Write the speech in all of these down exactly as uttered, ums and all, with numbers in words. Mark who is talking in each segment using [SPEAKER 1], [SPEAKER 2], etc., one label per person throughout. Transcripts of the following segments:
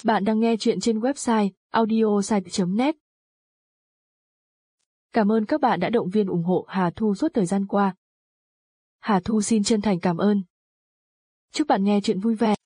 [SPEAKER 1] Bạn đang nghe chuyện trên website audiosite chấm net. Cảm ơn các bạn đã động viên ủng hộ Hà Thu suốt thời gian qua. Hà Thu xin chân thành cảm ơn. Chúc bạn nghe chuyện vui vẻ.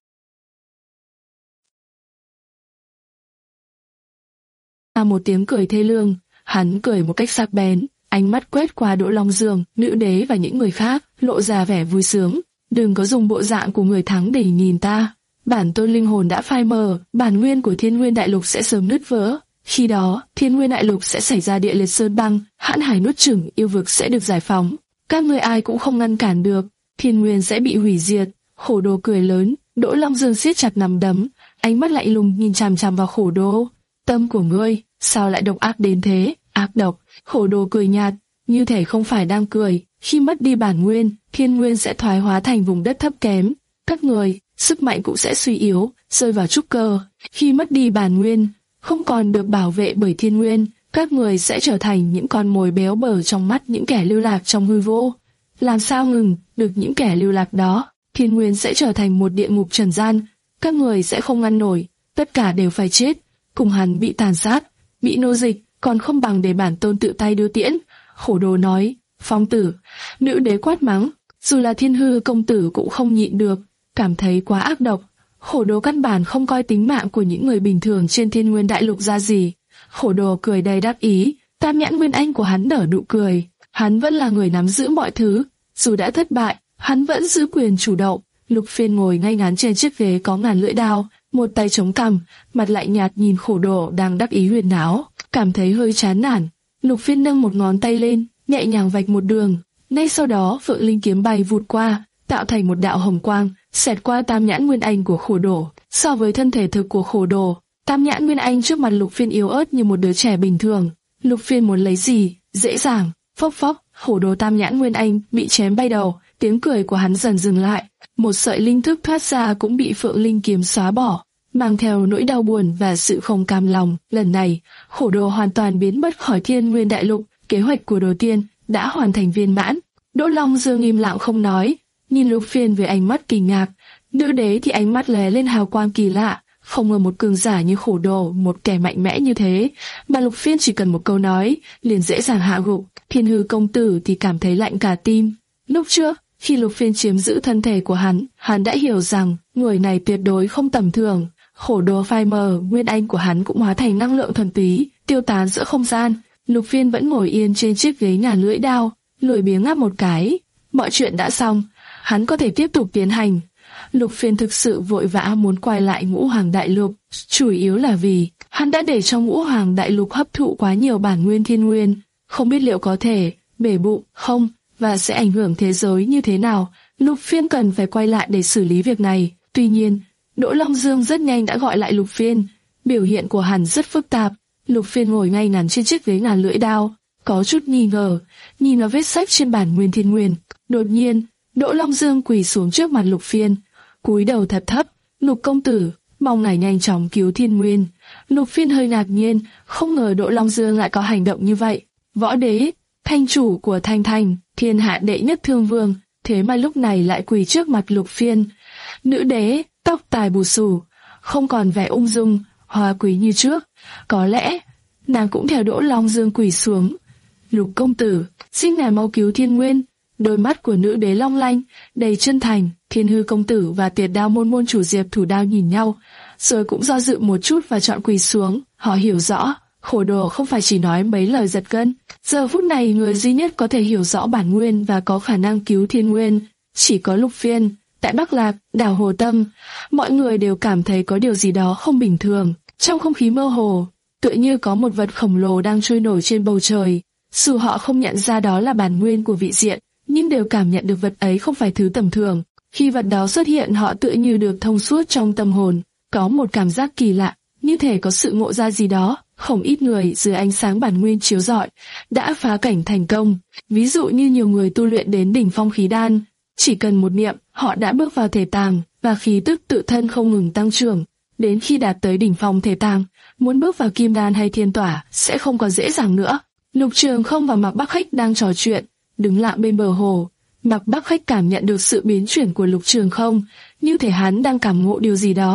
[SPEAKER 1] À, một tiếng cười thê lương, hắn cười một cách sắc bén, ánh mắt quét qua Đỗ Long Dương, nữ đế và những người khác, lộ ra vẻ vui sướng. Đừng có dùng bộ dạng của người thắng để nhìn ta. Bản tôn linh hồn đã phai mờ, bản nguyên của Thiên Nguyên Đại Lục sẽ sớm nứt vỡ. Khi đó, Thiên Nguyên Đại Lục sẽ xảy ra địa liệt sơn băng, hãn hải nuốt chửng, yêu vực sẽ được giải phóng. Các ngươi ai cũng không ngăn cản được, Thiên Nguyên sẽ bị hủy diệt. Khổ Đồ cười lớn, Đỗ Long Dương siết chặt nắm đấm, ánh mắt lạnh lùng nhìn chằm chằm vào Khổ Đồ. Tâm của ngươi, sao lại độc ác đến thế? Ác độc. Khổ Đồ cười nhạt, như thể không phải đang cười. Khi mất đi bản nguyên, Thiên Nguyên sẽ thoái hóa thành vùng đất thấp kém. Các người, sức mạnh cũng sẽ suy yếu, rơi vào trúc cơ. Khi mất đi bản nguyên, không còn được bảo vệ bởi Thiên Nguyên, các người sẽ trở thành những con mồi béo bở trong mắt những kẻ lưu lạc trong hư vô. Làm sao ngừng được những kẻ lưu lạc đó? Thiên Nguyên sẽ trở thành một địa ngục trần gian, các người sẽ không ngăn nổi, tất cả đều phải chết, cùng hắn bị tàn sát, bị nô dịch, còn không bằng để bản tôn tự tay đưa tiễn. Khổ Đồ nói, phong tử. Nữ đế quát mắng, dù là Thiên Hư công tử cũng không nhịn được, cảm thấy quá ác độc. Khổ Đồ căn bản không coi tính mạng của những người bình thường trên Thiên Nguyên Đại Lục ra gì. Khổ Đồ cười đầy đắc ý, Tam Nhãn Nguyên Anh của hắn nở nụ cười, hắn vẫn là người nắm giữ mọi thứ, dù đã thất bại, hắn vẫn giữ quyền chủ động. Lục Phiên ngồi ngay ngắn trên chiếc ghế có ngàn lưỡi đao, một tay chống cằm, mặt lạnh nhạt nhìn Khổ Đồ đang đắc ý huyền áo, cảm thấy hơi chán nản. Lục Phiên nâng một ngón tay lên, nhẹ nhàng vạch một đường, ngay sau đó Phượng Linh kiếm bay vụt qua, tạo thành một đạo hồng quang, xẹt qua Tam Nhãn Nguyên Anh của Khổ Đồ. So với thân thể thực của Khổ Đồ, Tam Nhãn Nguyên Anh trước mặt Lục Phiên yếu ớt như một đứa trẻ bình thường. Lục Phiên muốn lấy gì, dễ dàng, phốc phốc, Khổ Đồ Tam Nhãn Nguyên Anh bị chém bay đầu, tiếng cười của hắn dần dừng lại, một sợi linh thức thoát ra cũng bị Phượng Linh kiếm xóa bỏ, mang theo nỗi đau buồn và sự không cam lòng. Lần này, Khổ Đồ hoàn toàn biến mất khỏi Thiên Nguyên Đại Lục, kế hoạch của Đồ Tiên đã hoàn thành viên mãn. Đỗ Long Dương im lặng không nói, nhìn Lục Phiên với ánh mắt kinh ngạc. Nữ đế thì ánh mắt lóe lên hào quang kỳ lạ, không ngờ một cường giả như Khổ Đồ, một kẻ mạnh mẽ như thế, mà Lục Phiên chỉ cần một câu nói liền dễ dàng hạ gục. Thiên Hư công tử thì cảm thấy lạnh cả tim. Lúc trước, khi Lục Phiên chiếm giữ thân thể của hắn, hắn đã hiểu rằng người này tuyệt đối không tầm thường. Khổ Đồ phai mờ, nguyên anh của hắn cũng hóa thành năng lượng thuần túy, tiêu tán giữa không gian. Lục Phiên vẫn ngồi yên trên chiếc ghế ngàn lưỡi đao, lười biếng ngáp một cái. Mọi chuyện đã xong, hắn có thể tiếp tục tiến hành. Lục Phiên thực sự vội vã muốn quay lại Ngũ Hoàng Đại Lục, chủ yếu là vì hắn đã để cho Ngũ Hoàng Đại Lục hấp thụ quá nhiều bản nguyên thiên nguyên, không biết liệu có thể bể bụng không và sẽ ảnh hưởng thế giới như thế nào. Lục Phiên cần phải quay lại để xử lý việc này. Tuy nhiên, Đỗ Long Dương rất nhanh đã gọi lại Lục Phiên. Biểu hiện của hắn rất phức tạp. Lục Phiên ngồi ngay ngắn trên chiếc ghế ngàn lưỡi đao, có chút nghi ngờ, nhìn vào vết sách trên bản nguyên thiên nguyên. Đột nhiên, Đỗ Long Dương quỳ xuống trước mặt Lục Phiên, cúi đầu thật thấp. Lục công tử, mong ngài nhanh chóng cứu Thiên Nguyên. Lục Phiên hơi ngạc nhiên, không ngờ Đỗ Long Dương lại có hành động như vậy. Võ đế, thanh chủ của Thanh Thành, thiên hạ đệ nhất thương vương, thế mà lúc này lại quỳ trước mặt Lục Phiên. Nữ đế, tóc tài bù xù, không còn vẻ ung dung, hoa quý như trước. Có lẽ, nàng cũng theo Đỗ Long Dương quỳ xuống. Lục công tử, xin ngài mau cứu Thiên Nguyên. Đôi mắt của nữ đế long lanh, đầy chân thành. Thiên Hư công tử và Tiệt Đao môn môn chủ Diệp Thủ Đao nhìn nhau, rồi cũng do dự một chút và chọn quỳ xuống. Họ hiểu rõ, Khổ Đồ không phải chỉ nói mấy lời giật gân. Giờ phút này người duy nhất có thể hiểu rõ bản nguyên và có khả năng cứu Thiên Nguyên chỉ có Lục Phiên. Tại Bắc Lạc, đảo Hồ Tâm, mọi người đều cảm thấy có điều gì đó không bình thường. Trong không khí mơ hồ, tựa như có một vật khổng lồ đang trôi nổi trên bầu trời. Dù họ không nhận ra đó là bản nguyên của vị diện, nhưng đều cảm nhận được vật ấy không phải thứ tầm thường. Khi vật đó xuất hiện, họ tựa như được thông suốt trong tâm hồn, có một cảm giác kỳ lạ, như thể có sự ngộ ra gì đó. Không ít người dưới ánh sáng bản nguyên chiếu rọi đã phá cảnh thành công. Ví dụ như nhiều người tu luyện đến đỉnh phong khí đan, chỉ cần một niệm, họ đã bước vào thể tàng và khí tức tự thân không ngừng tăng trưởng. Đến khi đạt tới đỉnh phong thể tàng, muốn bước vào kim đan hay thiên tỏa sẽ không còn dễ dàng nữa. Lục Trường Không và Mạc Bắc Khách đang trò chuyện, đứng lặng bên bờ hồ. Mạc Bắc Khách cảm nhận được sự biến chuyển của Lục Trường Không, như thể hắn đang cảm ngộ điều gì đó.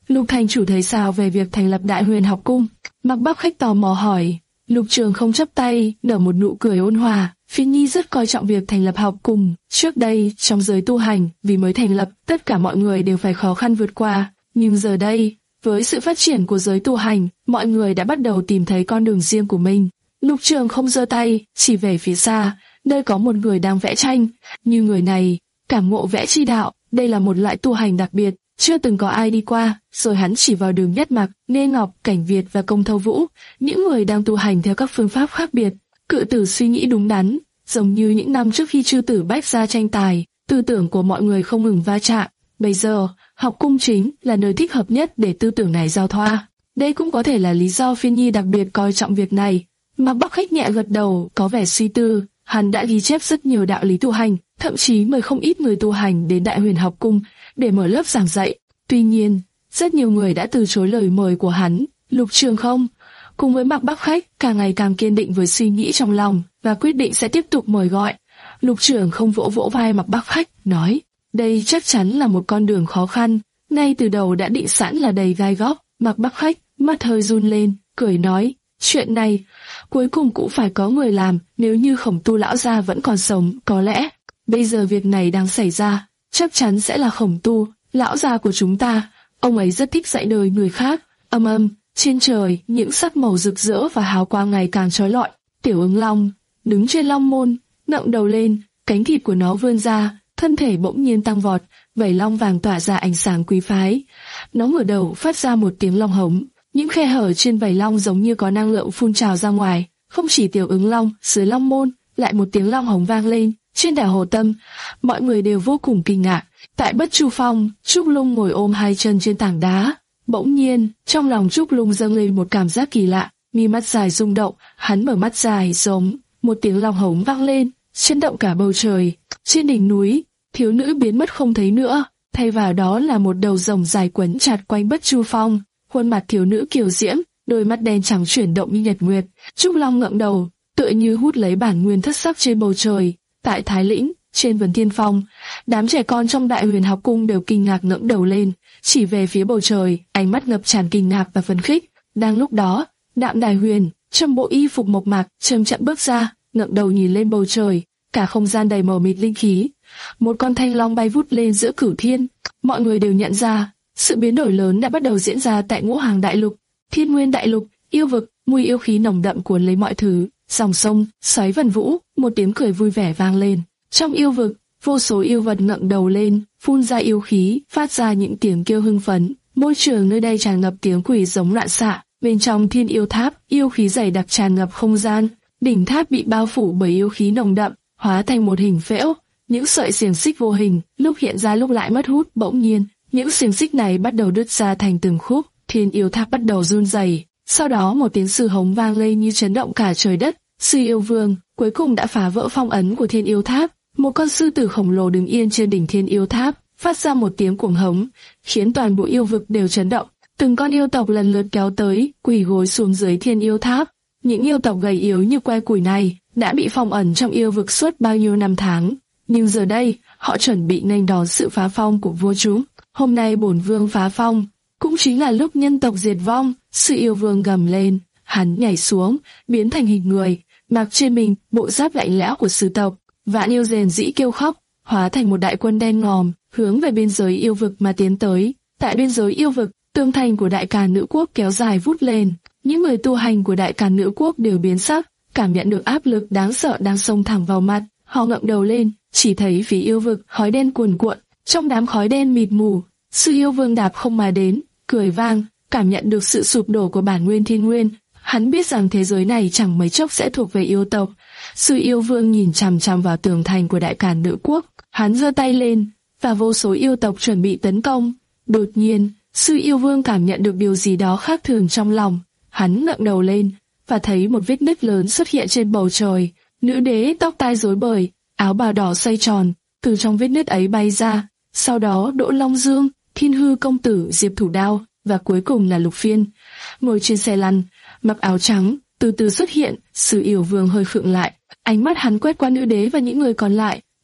[SPEAKER 1] Lục thành chủ thấy sao về việc thành lập Đại Huyền học cung? Mạc Bắc Khách tò mò hỏi. Lục Trường không chắp tay, nở một nụ cười ôn hòa. Phiên Nhi rất coi trọng việc thành lập học cung. Trước đây, trong giới tu hành, vì mới thành lập, tất cả mọi người đều phải khó khăn vượt qua. Nhưng giờ đây, với sự phát triển của giới tu hành, mọi người đã bắt đầu tìm thấy con đường riêng của mình. Lục Trường không giơ tay, chỉ về phía xa, nơi có một người đang vẽ tranh. Như người này, cảm ngộ vẽ chi đạo, đây là một loại tu hành đặc biệt, chưa từng có ai đi qua. Rồi hắn chỉ vào Đường Nhất Mặc, Nghê Ngọc, Cảnh Việt và Công Thâu Vũ, những người đang tu hành theo các phương pháp khác biệt. Cự tử suy nghĩ đúng đắn, giống như những năm trước khi chư tử bách gia tranh tài, tư tưởng của mọi người không ngừng va chạm. Bây giờ, học cung chính là nơi thích hợp nhất để tư tưởng này giao thoa. Đây cũng có thể là lý do Phiên Nhi đặc biệt coi trọng việc này. Mạc Bắc Khách nhẹ gật đầu, có vẻ suy tư. Hắn đã ghi chép rất nhiều đạo lý tu hành, thậm chí mời không ít người tu hành đến Đại Huyền học cung để mở lớp giảng dạy. Tuy nhiên, rất nhiều người đã từ chối lời mời của hắn. Lục Trường không, cùng với Mạc Bắc Khách, càng ngày càng kiên định với suy nghĩ trong lòng và quyết định sẽ tiếp tục mời gọi. Lục Trường không vỗ vỗ vai Mạc Bắc Khách, nói: đây chắc chắn là một con đường khó khăn, ngay từ đầu đã định sẵn là đầy gai góc. Mạc Bắc Khách mắt hơi run lên, cười nói: chuyện này cuối cùng cũng phải có người làm. Nếu như Khổng Tu lão gia vẫn còn sống, có lẽ bây giờ việc này đang xảy ra, chắc chắn sẽ là Khổng Tu lão gia của chúng ta. Ông ấy rất thích dạy đời người khác. Âm âm trên trời, những sắc màu rực rỡ và hào quang ngày càng chói lọi. Tiểu Ứng Long đứng trên long môn, ngẩng đầu lên, cánh thịt của nó vươn ra, thân thể bỗng nhiên tăng vọt, vảy long vàng tỏa ra ánh sáng quý phái. Nó ngửa đầu phát ra một tiếng long hống, những khe hở trên vảy long giống như có năng lượng phun trào ra ngoài. Không chỉ Tiểu Ứng Long, dưới long môn lại một tiếng long hống vang lên. Trên đảo Hồ Tâm, mọi người đều vô cùng kinh ngạc. Tại Bất Chu Phong, Trúc Lung ngồi ôm hai chân trên tảng đá. Bỗng nhiên, trong lòng Trúc Lung dâng lên một cảm giác kỳ lạ, mi mắt dài rung động, hắn mở mắt dài giống một tiếng long hống vang lên, chấn động cả bầu trời. Trên đỉnh núi, thiếu nữ biến mất không thấy nữa, thay vào đó là một đầu rồng dài quấn chặt quanh Bất Chu Phong. Khuôn mặt thiếu nữ kiều diễm, đôi mắt đen trắng chuyển động như nhật nguyệt. Trúc Long ngẩng đầu, tựa như hút lấy bản nguyên thất sắc trên bầu trời. Tại Thái Lĩnh, trên Vân Thiên Phong, đám trẻ con trong Đại Huyền học cung đều kinh ngạc ngẩng đầu lên, chỉ về phía bầu trời, ánh mắt ngập tràn kinh ngạc và phấn khích. Đang lúc đó, Đạm Đài Huyền, trong bộ y phục mộc mạc, chậm chậm bước ra, ngẩng đầu nhìn lên bầu trời, cả không gian đầy mờ mịt linh khí. Một con thanh long bay vút lên giữa cửu thiên. Mọi người đều nhận ra, sự biến đổi lớn đã bắt đầu diễn ra tại Ngũ Hàng Đại Lục, Thiên Nguyên Đại Lục, yêu vực, mùi yêu khí nồng đậm cuốn lấy mọi thứ. Dòng sông, xoáy vần vũ, một tiếng cười vui vẻ vang lên. Trong yêu vực, vô số yêu vật ngẩng đầu lên, phun ra yêu khí, phát ra những tiếng kêu hưng phấn. Môi trường nơi đây tràn ngập tiếng quỷ giống loạn xạ. Bên trong Thiên Yêu Tháp, yêu khí dày đặc tràn ngập không gian. Đỉnh tháp bị bao phủ bởi yêu khí nồng đậm, hóa thành một hình phễu. Những sợi xiềng xích vô hình, lúc hiện ra lúc lại mất hút. Bỗng nhiên, những xiềng xích này bắt đầu đứt ra thành từng khúc. Thiên Yêu Tháp bắt đầu run rẩy. Sau đó một tiếng sư hống vang lên như chấn động cả trời đất. Sư Yêu Vương cuối cùng đã phá vỡ phong ấn của Thiên Yêu Tháp. Một con sư tử khổng lồ đứng yên trên đỉnh Thiên Yêu Tháp, phát ra một tiếng cuồng hống, khiến toàn bộ yêu vực đều chấn động. Từng con yêu tộc lần lượt kéo tới, quỳ gối xuống dưới Thiên Yêu Tháp. Những yêu tộc gầy yếu như que củi này đã bị phong ẩn trong yêu vực suốt bao nhiêu năm tháng, nhưng giờ đây họ chuẩn bị nghênh đón sự phá phong của vua chúng. Hôm nay bổn vương phá phong, cũng chính là lúc nhân tộc diệt vong. Sư Yêu Vương gầm lên, hắn nhảy xuống, biến thành hình người, mặc trên mình bộ giáp lạnh lẽo của sư tộc. Vạn yêu rền rĩ kêu khóc, hóa thành một đại quân đen ngòm, hướng về biên giới yêu vực mà tiến tới. Tại biên giới yêu vực, tường thành của Đại Càn Nữ Quốc kéo dài vút lên. Những người tu hành của Đại Càn Nữ Quốc đều biến sắc, cảm nhận được áp lực đáng sợ đang xông thẳng vào mặt. Họ ngẩng đầu lên, chỉ thấy phía yêu vực khói đen cuồn cuộn. Trong đám khói đen mịt mù, Sư Yêu Vương đạp không mà đến, cười vang, cảm nhận được sự sụp đổ của bản nguyên thiên nguyên. Hắn biết rằng thế giới này chẳng mấy chốc sẽ thuộc về yêu tộc. Sư Yêu Vương nhìn chằm chằm vào tường thành của Đại Càn Nữ Quốc. Hắn giơ tay lên, và vô số yêu tộc chuẩn bị tấn công. Đột nhiên, Sư Yêu Vương cảm nhận được điều gì đó khác thường trong lòng. Hắn ngẩng đầu lên, và thấy một vết nứt lớn xuất hiện trên bầu trời. Nữ đế tóc tai rối bời, áo bào đỏ xoay tròn, từ trong vết nứt ấy bay ra. Sau đó Đỗ Long Dương, Thiên Hư Công Tử, Diệp Thủ Đao, và cuối cùng là Lục Phiên, ngồi trên xe lăn, mặc áo trắng, từ từ xuất hiện. Sư Yêu Vương hơi khựng lại, ánh mắt hắn quét qua nữ đế và những người còn lại.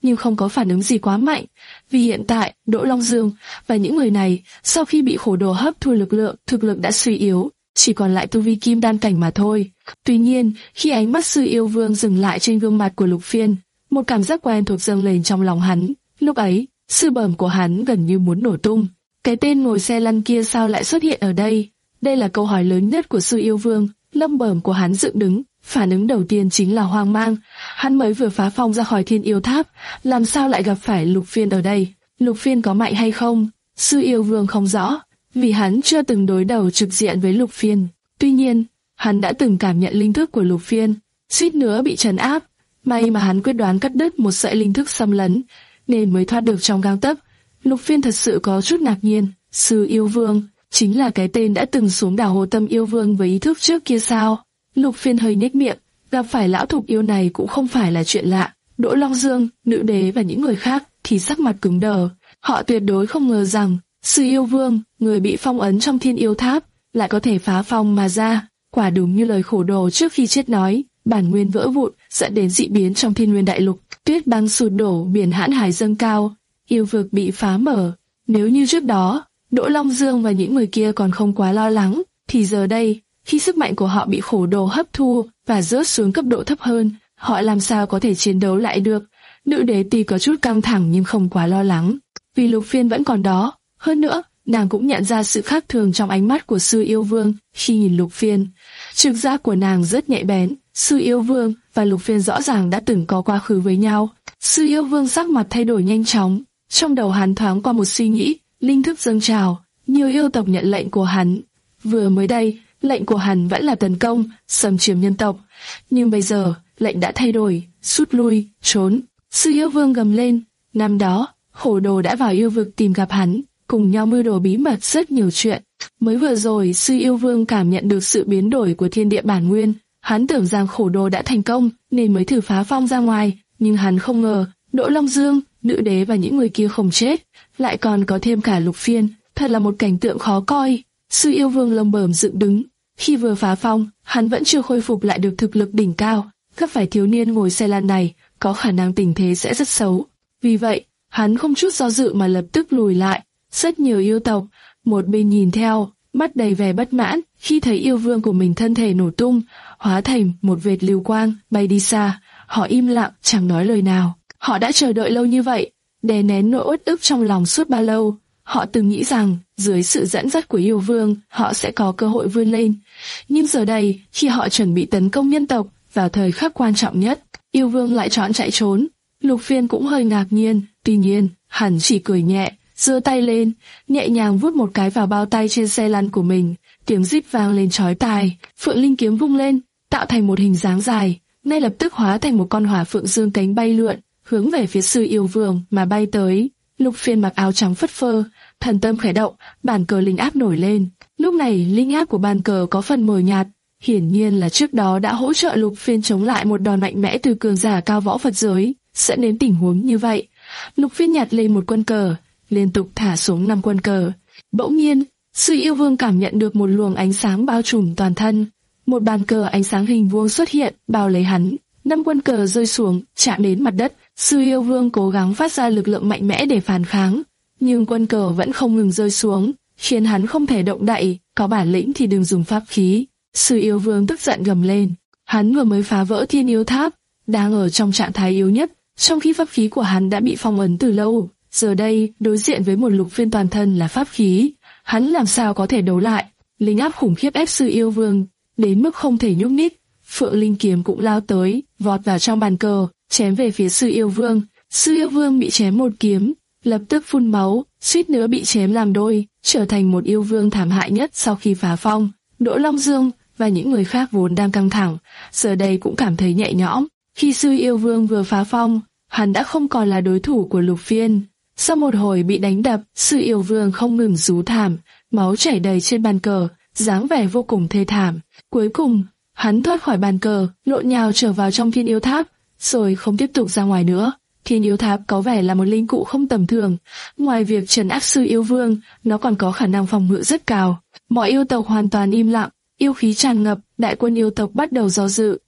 [SPEAKER 1] nhưng không có phản ứng gì quá mạnh. Vì hiện tại, Đỗ Long Dương và những người này, sau khi bị khổ đồ hấp thu lực lượng, thực lực đã suy yếu, chỉ còn lại tu vi kim đan cảnh mà thôi. Tuy nhiên, khi ánh mắt Sư Yêu Vương dừng lại trên gương mặt của Lục Phiên, một cảm giác quen thuộc dâng lên trong lòng hắn. Lúc ấy, sư bẩm của hắn gần như muốn nổ tung. Cái tên ngồi xe lăn kia sao lại xuất hiện ở đây? Đây là câu hỏi lớn nhất của Sư Yêu Vương. Lông bẩm của hắn dựng đứng, phản ứng đầu tiên chính là hoang mang. Hắn mới vừa phá phong ra khỏi Thiên Yêu Tháp, làm sao lại gặp phải Lục Phiên ở đây? Lục Phiên có mạnh hay không? Sư Yêu Vương không rõ, vì hắn chưa từng đối đầu trực diện với Lục Phiên. Tuy nhiên, hắn đã từng cảm nhận linh thức của Lục Phiên, suýt nữa bị trấn áp. May mà hắn quyết đoán cắt đứt một sợi linh thức xâm lấn, nên mới thoát được trong gang tấc. Lục Phiên thật sự có chút ngạc nhiên. Sư Yêu Vương chính là cái tên đã từng xuống đảo Hồ Tâm Yêu Vương với ý thức trước kia sao? Lục Phiên hơi nhếch miệng, gặp phải lão thục yêu này cũng không phải là chuyện lạ. Đỗ Long Dương, Nữ Đế và những người khác thì sắc mặt cứng đờ. Họ tuyệt đối không ngờ rằng Sư Yêu Vương, người bị phong ấn trong Thiên Yêu Tháp, lại có thể phá phong mà ra. Quả đúng như lời khổ đồ trước khi chết nói, bản nguyên vỡ vụn dẫn đến dị biến trong Thiên Nguyên Đại Lục, tuyết băng sụt đổ, biển hãn hải dâng cao, yêu vực bị phá mở. Nếu như trước đó Đỗ Long Dương và những người kia còn không quá lo lắng, thì giờ đây, khi sức mạnh của họ bị khổ đồ hấp thu và rớt xuống cấp độ thấp hơn, họ làm sao có thể chiến đấu lại được? Nữ Đế tuy có chút căng thẳng nhưng không quá lo lắng, vì Lục Phiên vẫn còn đó. Hơn nữa, nàng cũng nhận ra sự khác thường trong ánh mắt của Sư Yêu Vương khi nhìn Lục Phiên. Trực giác của nàng rất nhạy bén. Sư Yêu Vương và Lục Phiên rõ ràng đã từng có quá khứ với nhau. Sư Yêu Vương sắc mặt thay đổi nhanh chóng, trong đầu hắn thoáng qua một suy nghĩ, linh thức dâng trào, nhiều yêu tộc nhận lệnh của hắn. Vừa mới đây, lệnh của hắn vẫn là tấn công, xâm chiếm nhân tộc, nhưng bây giờ lệnh đã thay đổi, rút lui, trốn. Sư Yêu Vương gầm lên. Năm đó, khổ đồ đã vào yêu vực tìm gặp hắn, cùng nhau mưu đồ bí mật rất nhiều chuyện. Mới vừa rồi, Sư Yêu Vương cảm nhận được sự biến đổi của thiên địa bản nguyên. Hắn tưởng rằng khổ đồ đã thành công nên mới thử phá phong ra ngoài, nhưng hắn không ngờ Đỗ Long Dương, Nữ Đế và những người kia không chết, lại còn có thêm cả Lục Phiên. Thật là một cảnh tượng khó coi. Sư Yêu Vương lông bờm dựng đứng. Khi vừa phá phong, hắn vẫn chưa khôi phục lại được thực lực đỉnh cao. Gặp phải thiếu niên ngồi xe lăn này, có khả năng tình thế sẽ rất xấu. Vì vậy, hắn không chút do dự mà lập tức lùi lại. Rất nhiều yêu tộc, một bên nhìn theo, mắt đầy vẻ bất mãn khi thấy yêu vương của mình thân thể nổ tung, hóa thành một vệt lưu quang bay đi xa. Họ im lặng, chẳng nói lời nào. Họ đã chờ đợi lâu như vậy, đè nén nỗi uất ức trong lòng suốt bao lâu. Họ từng nghĩ rằng dưới sự dẫn dắt của yêu vương, họ sẽ có cơ hội vươn lên. Nhưng giờ đây, khi họ chuẩn bị tấn công nhân tộc vào thời khắc quan trọng nhất, yêu vương lại chọn chạy trốn. Lục Phiên cũng hơi ngạc nhiên, tuy nhiên hắn chỉ cười nhẹ, giơ tay lên, nhẹ nhàng vuốt một cái vào bao tay trên xe lăn của mình. Tiếng rít vang lên chói tai, Phượng Linh kiếm vung lên, tạo thành một hình dáng dài, ngay lập tức hóa thành một con hỏa phượng dương cánh bay lượn, hướng về phía Sư Yêu Vương mà bay tới. Lục Phiên mặc áo trắng phất phơ, thần tâm khẽ động, bàn cờ linh áp nổi lên. Lúc này linh áp của bàn cờ có phần mờ nhạt, hiển nhiên là trước đó đã hỗ trợ Lục Phiên chống lại một đòn mạnh mẽ từ cường giả cao võ Phật giới, sẽ đến tình huống như vậy. Lục Phiên nhặt lên một quân cờ, liên tục thả xuống năm quân cờ. Bỗng nhiên, Sư Yêu Vương cảm nhận được một luồng ánh sáng bao trùm toàn thân. Một bàn cờ ánh sáng hình vuông xuất hiện, bao lấy hắn. Năm quân cờ rơi xuống, chạm đến mặt đất. Sư Yêu Vương cố gắng phát ra lực lượng mạnh mẽ để phản kháng, nhưng quân cờ vẫn không ngừng rơi xuống, khiến hắn không thể động đậy. Có bản lĩnh thì đừng dùng pháp khí. Sư Yêu Vương tức giận gầm lên. Hắn vừa mới phá vỡ Thiên Yêu Tháp, đang ở trong trạng thái yếu nhất, trong khi pháp khí của hắn đã bị phong ấn từ lâu. Giờ đây, đối diện với một Lục Phiên toàn thân là pháp khí, hắn làm sao có thể đấu lại? Linh áp khủng khiếp ép Sư Yêu Vương đến mức không thể nhúc nhích. Phượng Linh kiếm cũng lao tới, vọt vào trong bàn cờ, chém về phía Sư Yêu Vương. Sư Yêu Vương bị chém một kiếm, lập tức phun máu, suýt nữa bị chém làm đôi, trở thành một yêu vương thảm hại nhất sau khi phá phong. Đỗ Long Dương và những người khác vốn đang căng thẳng, giờ đây cũng cảm thấy nhẹ nhõm. Khi Sư Yêu Vương vừa phá phong, hắn đã không còn là đối thủ của Lục Phiên. Sau một hồi bị đánh đập, Sư Yêu Vương không ngừng rú thảm, máu chảy đầy trên bàn cờ, dáng vẻ vô cùng thê thảm. Cuối cùng, hắn thoát khỏi bàn cờ, lộn nhào trở vào trong Thiên Yêu Tháp, rồi không tiếp tục ra ngoài nữa. Thiên Yêu Tháp có vẻ là một linh cụ không tầm thường. Ngoài việc trấn áp Sư Yêu Vương, nó còn có khả năng phòng ngự rất cao. Mọi yêu tộc hoàn toàn im lặng, yêu khí tràn ngập, đại quân yêu tộc bắt đầu do dự.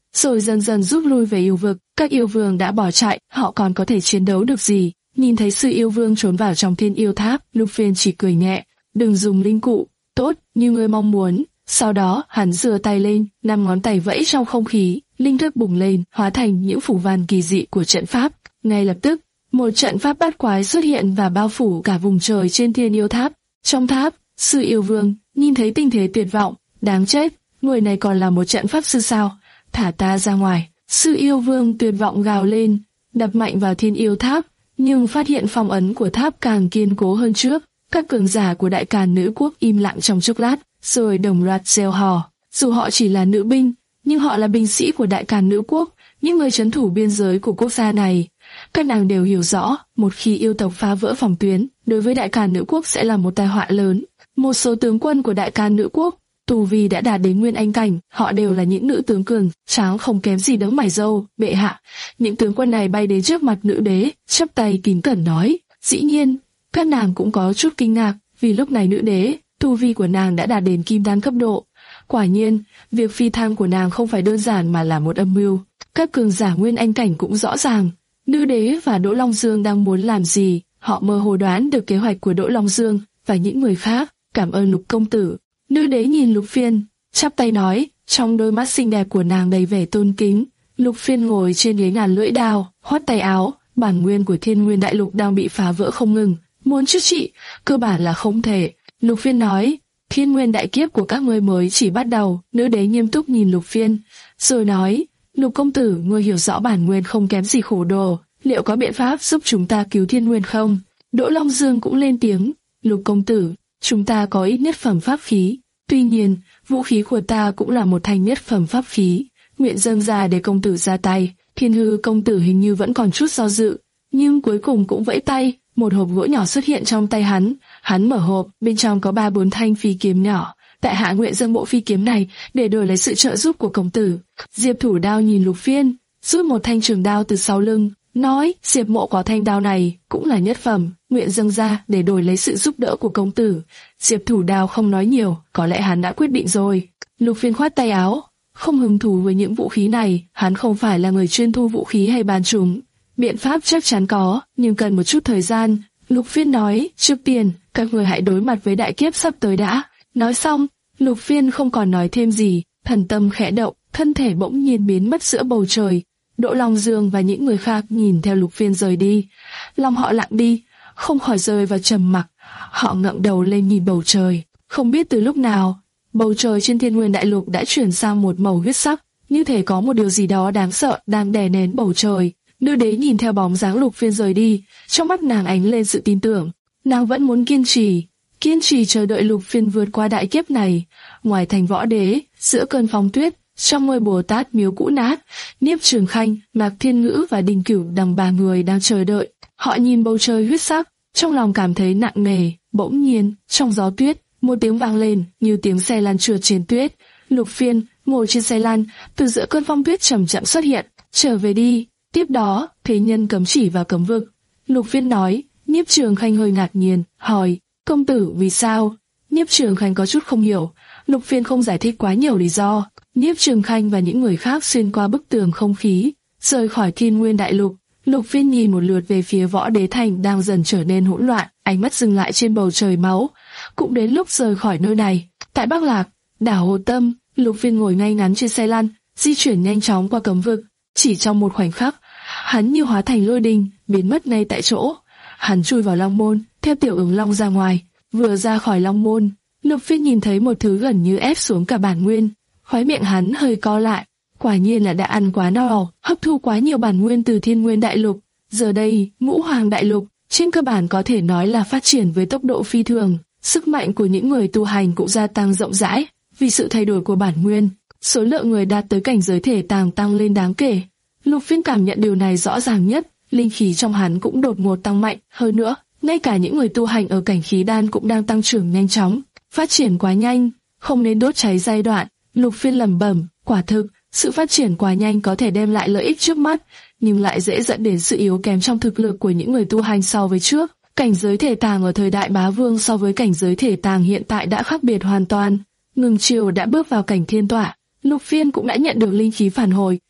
[SPEAKER 1] rồi dần dần rút lui về yêu vực. Các yêu vương đã bỏ chạy, họ còn có thể chiến đấu được gì? Nhìn thấy sư yêu vương trốn vào trong thiên yêu tháp, Lục Phiên chỉ cười nhẹ, đừng dùng linh cụ, tốt, như ngươi mong muốn. Sau đó, hắn giơ tay lên, năm ngón tay vẫy trong không khí, linh thức bùng lên, hóa thành những phủ văn kỳ dị của trận pháp. Ngay lập tức, một trận pháp bát quái xuất hiện và bao phủ cả vùng trời trên thiên yêu tháp. Trong tháp, sư yêu vương nhìn thấy tình thế tuyệt vọng, đáng chết, người này còn là một trận pháp sư sao? Thả ta ra ngoài! Sư yêu vương tuyệt vọng gào lên, đập mạnh vào thiên yêu tháp, nhưng phát hiện phong ấn của tháp càng kiên cố hơn trước. Các cường giả của Đại Càn Nữ Quốc im lặng trong chốc lát, rồi đồng loạt reo hò. Dù họ chỉ là nữ binh, nhưng họ là binh sĩ của Đại Càn Nữ Quốc, những người trấn thủ biên giới của quốc gia này. Các nàng đều hiểu rõ, một khi yêu tộc phá vỡ phòng tuyến, đối với Đại Càn Nữ Quốc sẽ là một tai họa lớn. Một số tướng quân của Đại Càn Nữ Quốc, tu vi đã đạt đến nguyên anh cảnh, họ đều là những nữ tướng cường, tráng không kém gì đấng mày râu. Bệ hạ, những tướng quân này bay đến trước mặt nữ đế, chắp tay kính cẩn nói. Dĩ nhiên, các nàng cũng có chút kinh ngạc, vì lúc này nữ đế, tu vi của nàng đã đạt đến kim đan cấp độ. Quả nhiên, việc phi thăng của nàng không phải đơn giản mà là một âm mưu. Các cường giả nguyên anh cảnh cũng rõ ràng, nữ đế và Đỗ Long Dương đang muốn làm gì. Họ mơ hồ đoán được kế hoạch của Đỗ Long Dương và những người khác. Cảm ơn Lục công tử. Nữ đế nhìn Lục Phiên, chắp tay nói, trong đôi mắt xinh đẹp của nàng đầy vẻ tôn kính. Lục Phiên ngồi trên ghế ngàn lưỡi đao, khoát tay áo. Bản nguyên của Thiên Nguyên Đại Lục đang bị phá vỡ không ngừng, muốn chữa trị, cơ bản là không thể. Lục Phiên nói, Thiên Nguyên đại kiếp của các ngươi mới chỉ bắt đầu. Nữ đế nghiêm túc nhìn Lục Phiên, rồi nói, Lục công tử, ngươi hiểu rõ bản nguyên không kém gì khổ đồ, liệu có biện pháp giúp chúng ta cứu Thiên Nguyên không? Đỗ Long Dương cũng lên tiếng, Lục công tử, chúng ta có ít nhất phẩm pháp khí, tuy nhiên, vũ khí của ta cũng là một thanh nhất phẩm pháp khí, nguyện dâng ra để công tử ra tay. Thiên Hư công tử hình như vẫn còn chút do dự, nhưng cuối cùng cũng vẫy tay, một hộp gỗ nhỏ xuất hiện trong tay hắn. Hắn mở hộp, bên trong có ba bốn thanh phi kiếm nhỏ. Tại hạ nguyện dâng bộ phi kiếm này để đổi lấy sự trợ giúp của công tử. Diệp Thủ Đao nhìn Lục Phiên, rút một thanh trường đao từ sau lưng, nói, Diệp mộ có thanh đao này, cũng là nhất phẩm, nguyện dâng ra để đổi lấy sự giúp đỡ của công tử. Diệp Thủ Đao không nói nhiều, có lẽ hắn đã quyết định rồi. Lục Phiên khoát tay áo, không hứng thú với những vũ khí này, hắn không phải là người chuyên thu vũ khí hay bán chúng. Biện pháp chắc chắn có, nhưng cần một chút thời gian. Lục Phiên nói, trước tiên, các người hãy đối mặt với đại kiếp sắp tới đã. Nói xong, Lục Phiên không còn nói thêm gì, thần tâm khẽ động, thân thể bỗng nhiên biến mất giữa bầu trời. Đỗ Long Dương và những người khác nhìn theo Lục Phiên rời đi, lòng họ lặng đi, không khỏi rơi vào trầm mặc. Họ ngẩng đầu lên nhìn bầu trời, không biết từ lúc nào, bầu trời trên Thiên Nguyên Đại Lục đã chuyển sang một màu huyết sắc, như thể có một điều gì đó đáng sợ đang đè nén bầu trời. Nữ đế nhìn theo bóng dáng Lục Phiên rời đi, trong mắt nàng ánh lên sự tin tưởng. Nàng vẫn muốn kiên trì, kiên trì chờ đợi Lục Phiên vượt qua đại kiếp này. Ngoài thành Võ Đế, giữa cơn phong tuyết, trong ngôi Bồ Tát miếu cũ nát, Niếp Trường Khanh, Mạc Thiên Ngữ và Đình Cửu đằng ba người đang chờ đợi. Họ nhìn bầu trời huyết sắc, trong lòng cảm thấy nặng nề. Bỗng nhiên, trong gió tuyết, một tiếng vang lên như tiếng xe lăn trượt trên tuyết. Lục Phiên ngồi trên xe lăn, từ giữa cơn phong tuyết chậm chậm xuất hiện. Trở về đi. Tiếp đó, thế nhân cấm chỉ vào cấm vực. Lục Phiên nói. Niếp Trường Khanh hơi ngạc nhiên, hỏi, công tử vì sao? Niếp Trường Khanh có chút không hiểu. Lục Phiên không giải thích quá nhiều lý do. Niếp Trường Khanh và những người khác xuyên qua bức tường không khí, rời khỏi Thiên Nguyên Đại Lục. Lục Phiên nhìn một lượt về phía Võ Đế Thành đang dần trở nên hỗn loạn, ánh mắt dừng lại trên bầu trời máu. Cũng đến lúc rời khỏi nơi này. Tại Bắc Lạc, đảo Hồ Tâm, Lục Phiên ngồi ngay ngắn trên xe lăn, di chuyển nhanh chóng qua cấm vực. Chỉ trong một khoảnh khắc, hắn như hóa thành lôi đình, biến mất ngay tại chỗ. Hắn chui vào Long Môn, theo Tiểu Ứng Long ra ngoài. Vừa ra khỏi Long Môn, Lục Phiên nhìn thấy một thứ gần như ép xuống cả bản nguyên. Khóe miệng hắn hơi co lại, quả nhiên là đã ăn quá no, hấp thu quá nhiều bản nguyên từ Thiên Nguyên Đại Lục. Giờ đây, Ngũ Hoàng Đại Lục, trên cơ bản có thể nói là phát triển với tốc độ phi thường. Sức mạnh của những người tu hành cũng gia tăng rộng rãi, vì sự thay đổi của bản nguyên. Số lượng người đạt tới cảnh giới thể tàng tăng lên đáng kể. Lục Phiên cảm nhận điều này rõ ràng nhất, linh khí trong hắn cũng đột ngột tăng mạnh. Hơn nữa, ngay cả những người tu hành ở cảnh khí đan cũng đang tăng trưởng nhanh chóng, phát triển quá nhanh, không nên đốt cháy giai đoạn. Lục Phiên lẩm bẩm, quả thực, sự phát triển quá nhanh có thể đem lại lợi ích trước mắt, nhưng lại dễ dẫn đến sự yếu kém trong thực lực của những người tu hành so với trước. Cảnh giới thể tàng ở thời đại Bá Vương so với cảnh giới thể tàng hiện tại đã khác biệt hoàn toàn. Ngừng chiều đã bước vào cảnh thiên tọa, Lục Phiên cũng đã nhận được linh khí phản hồi,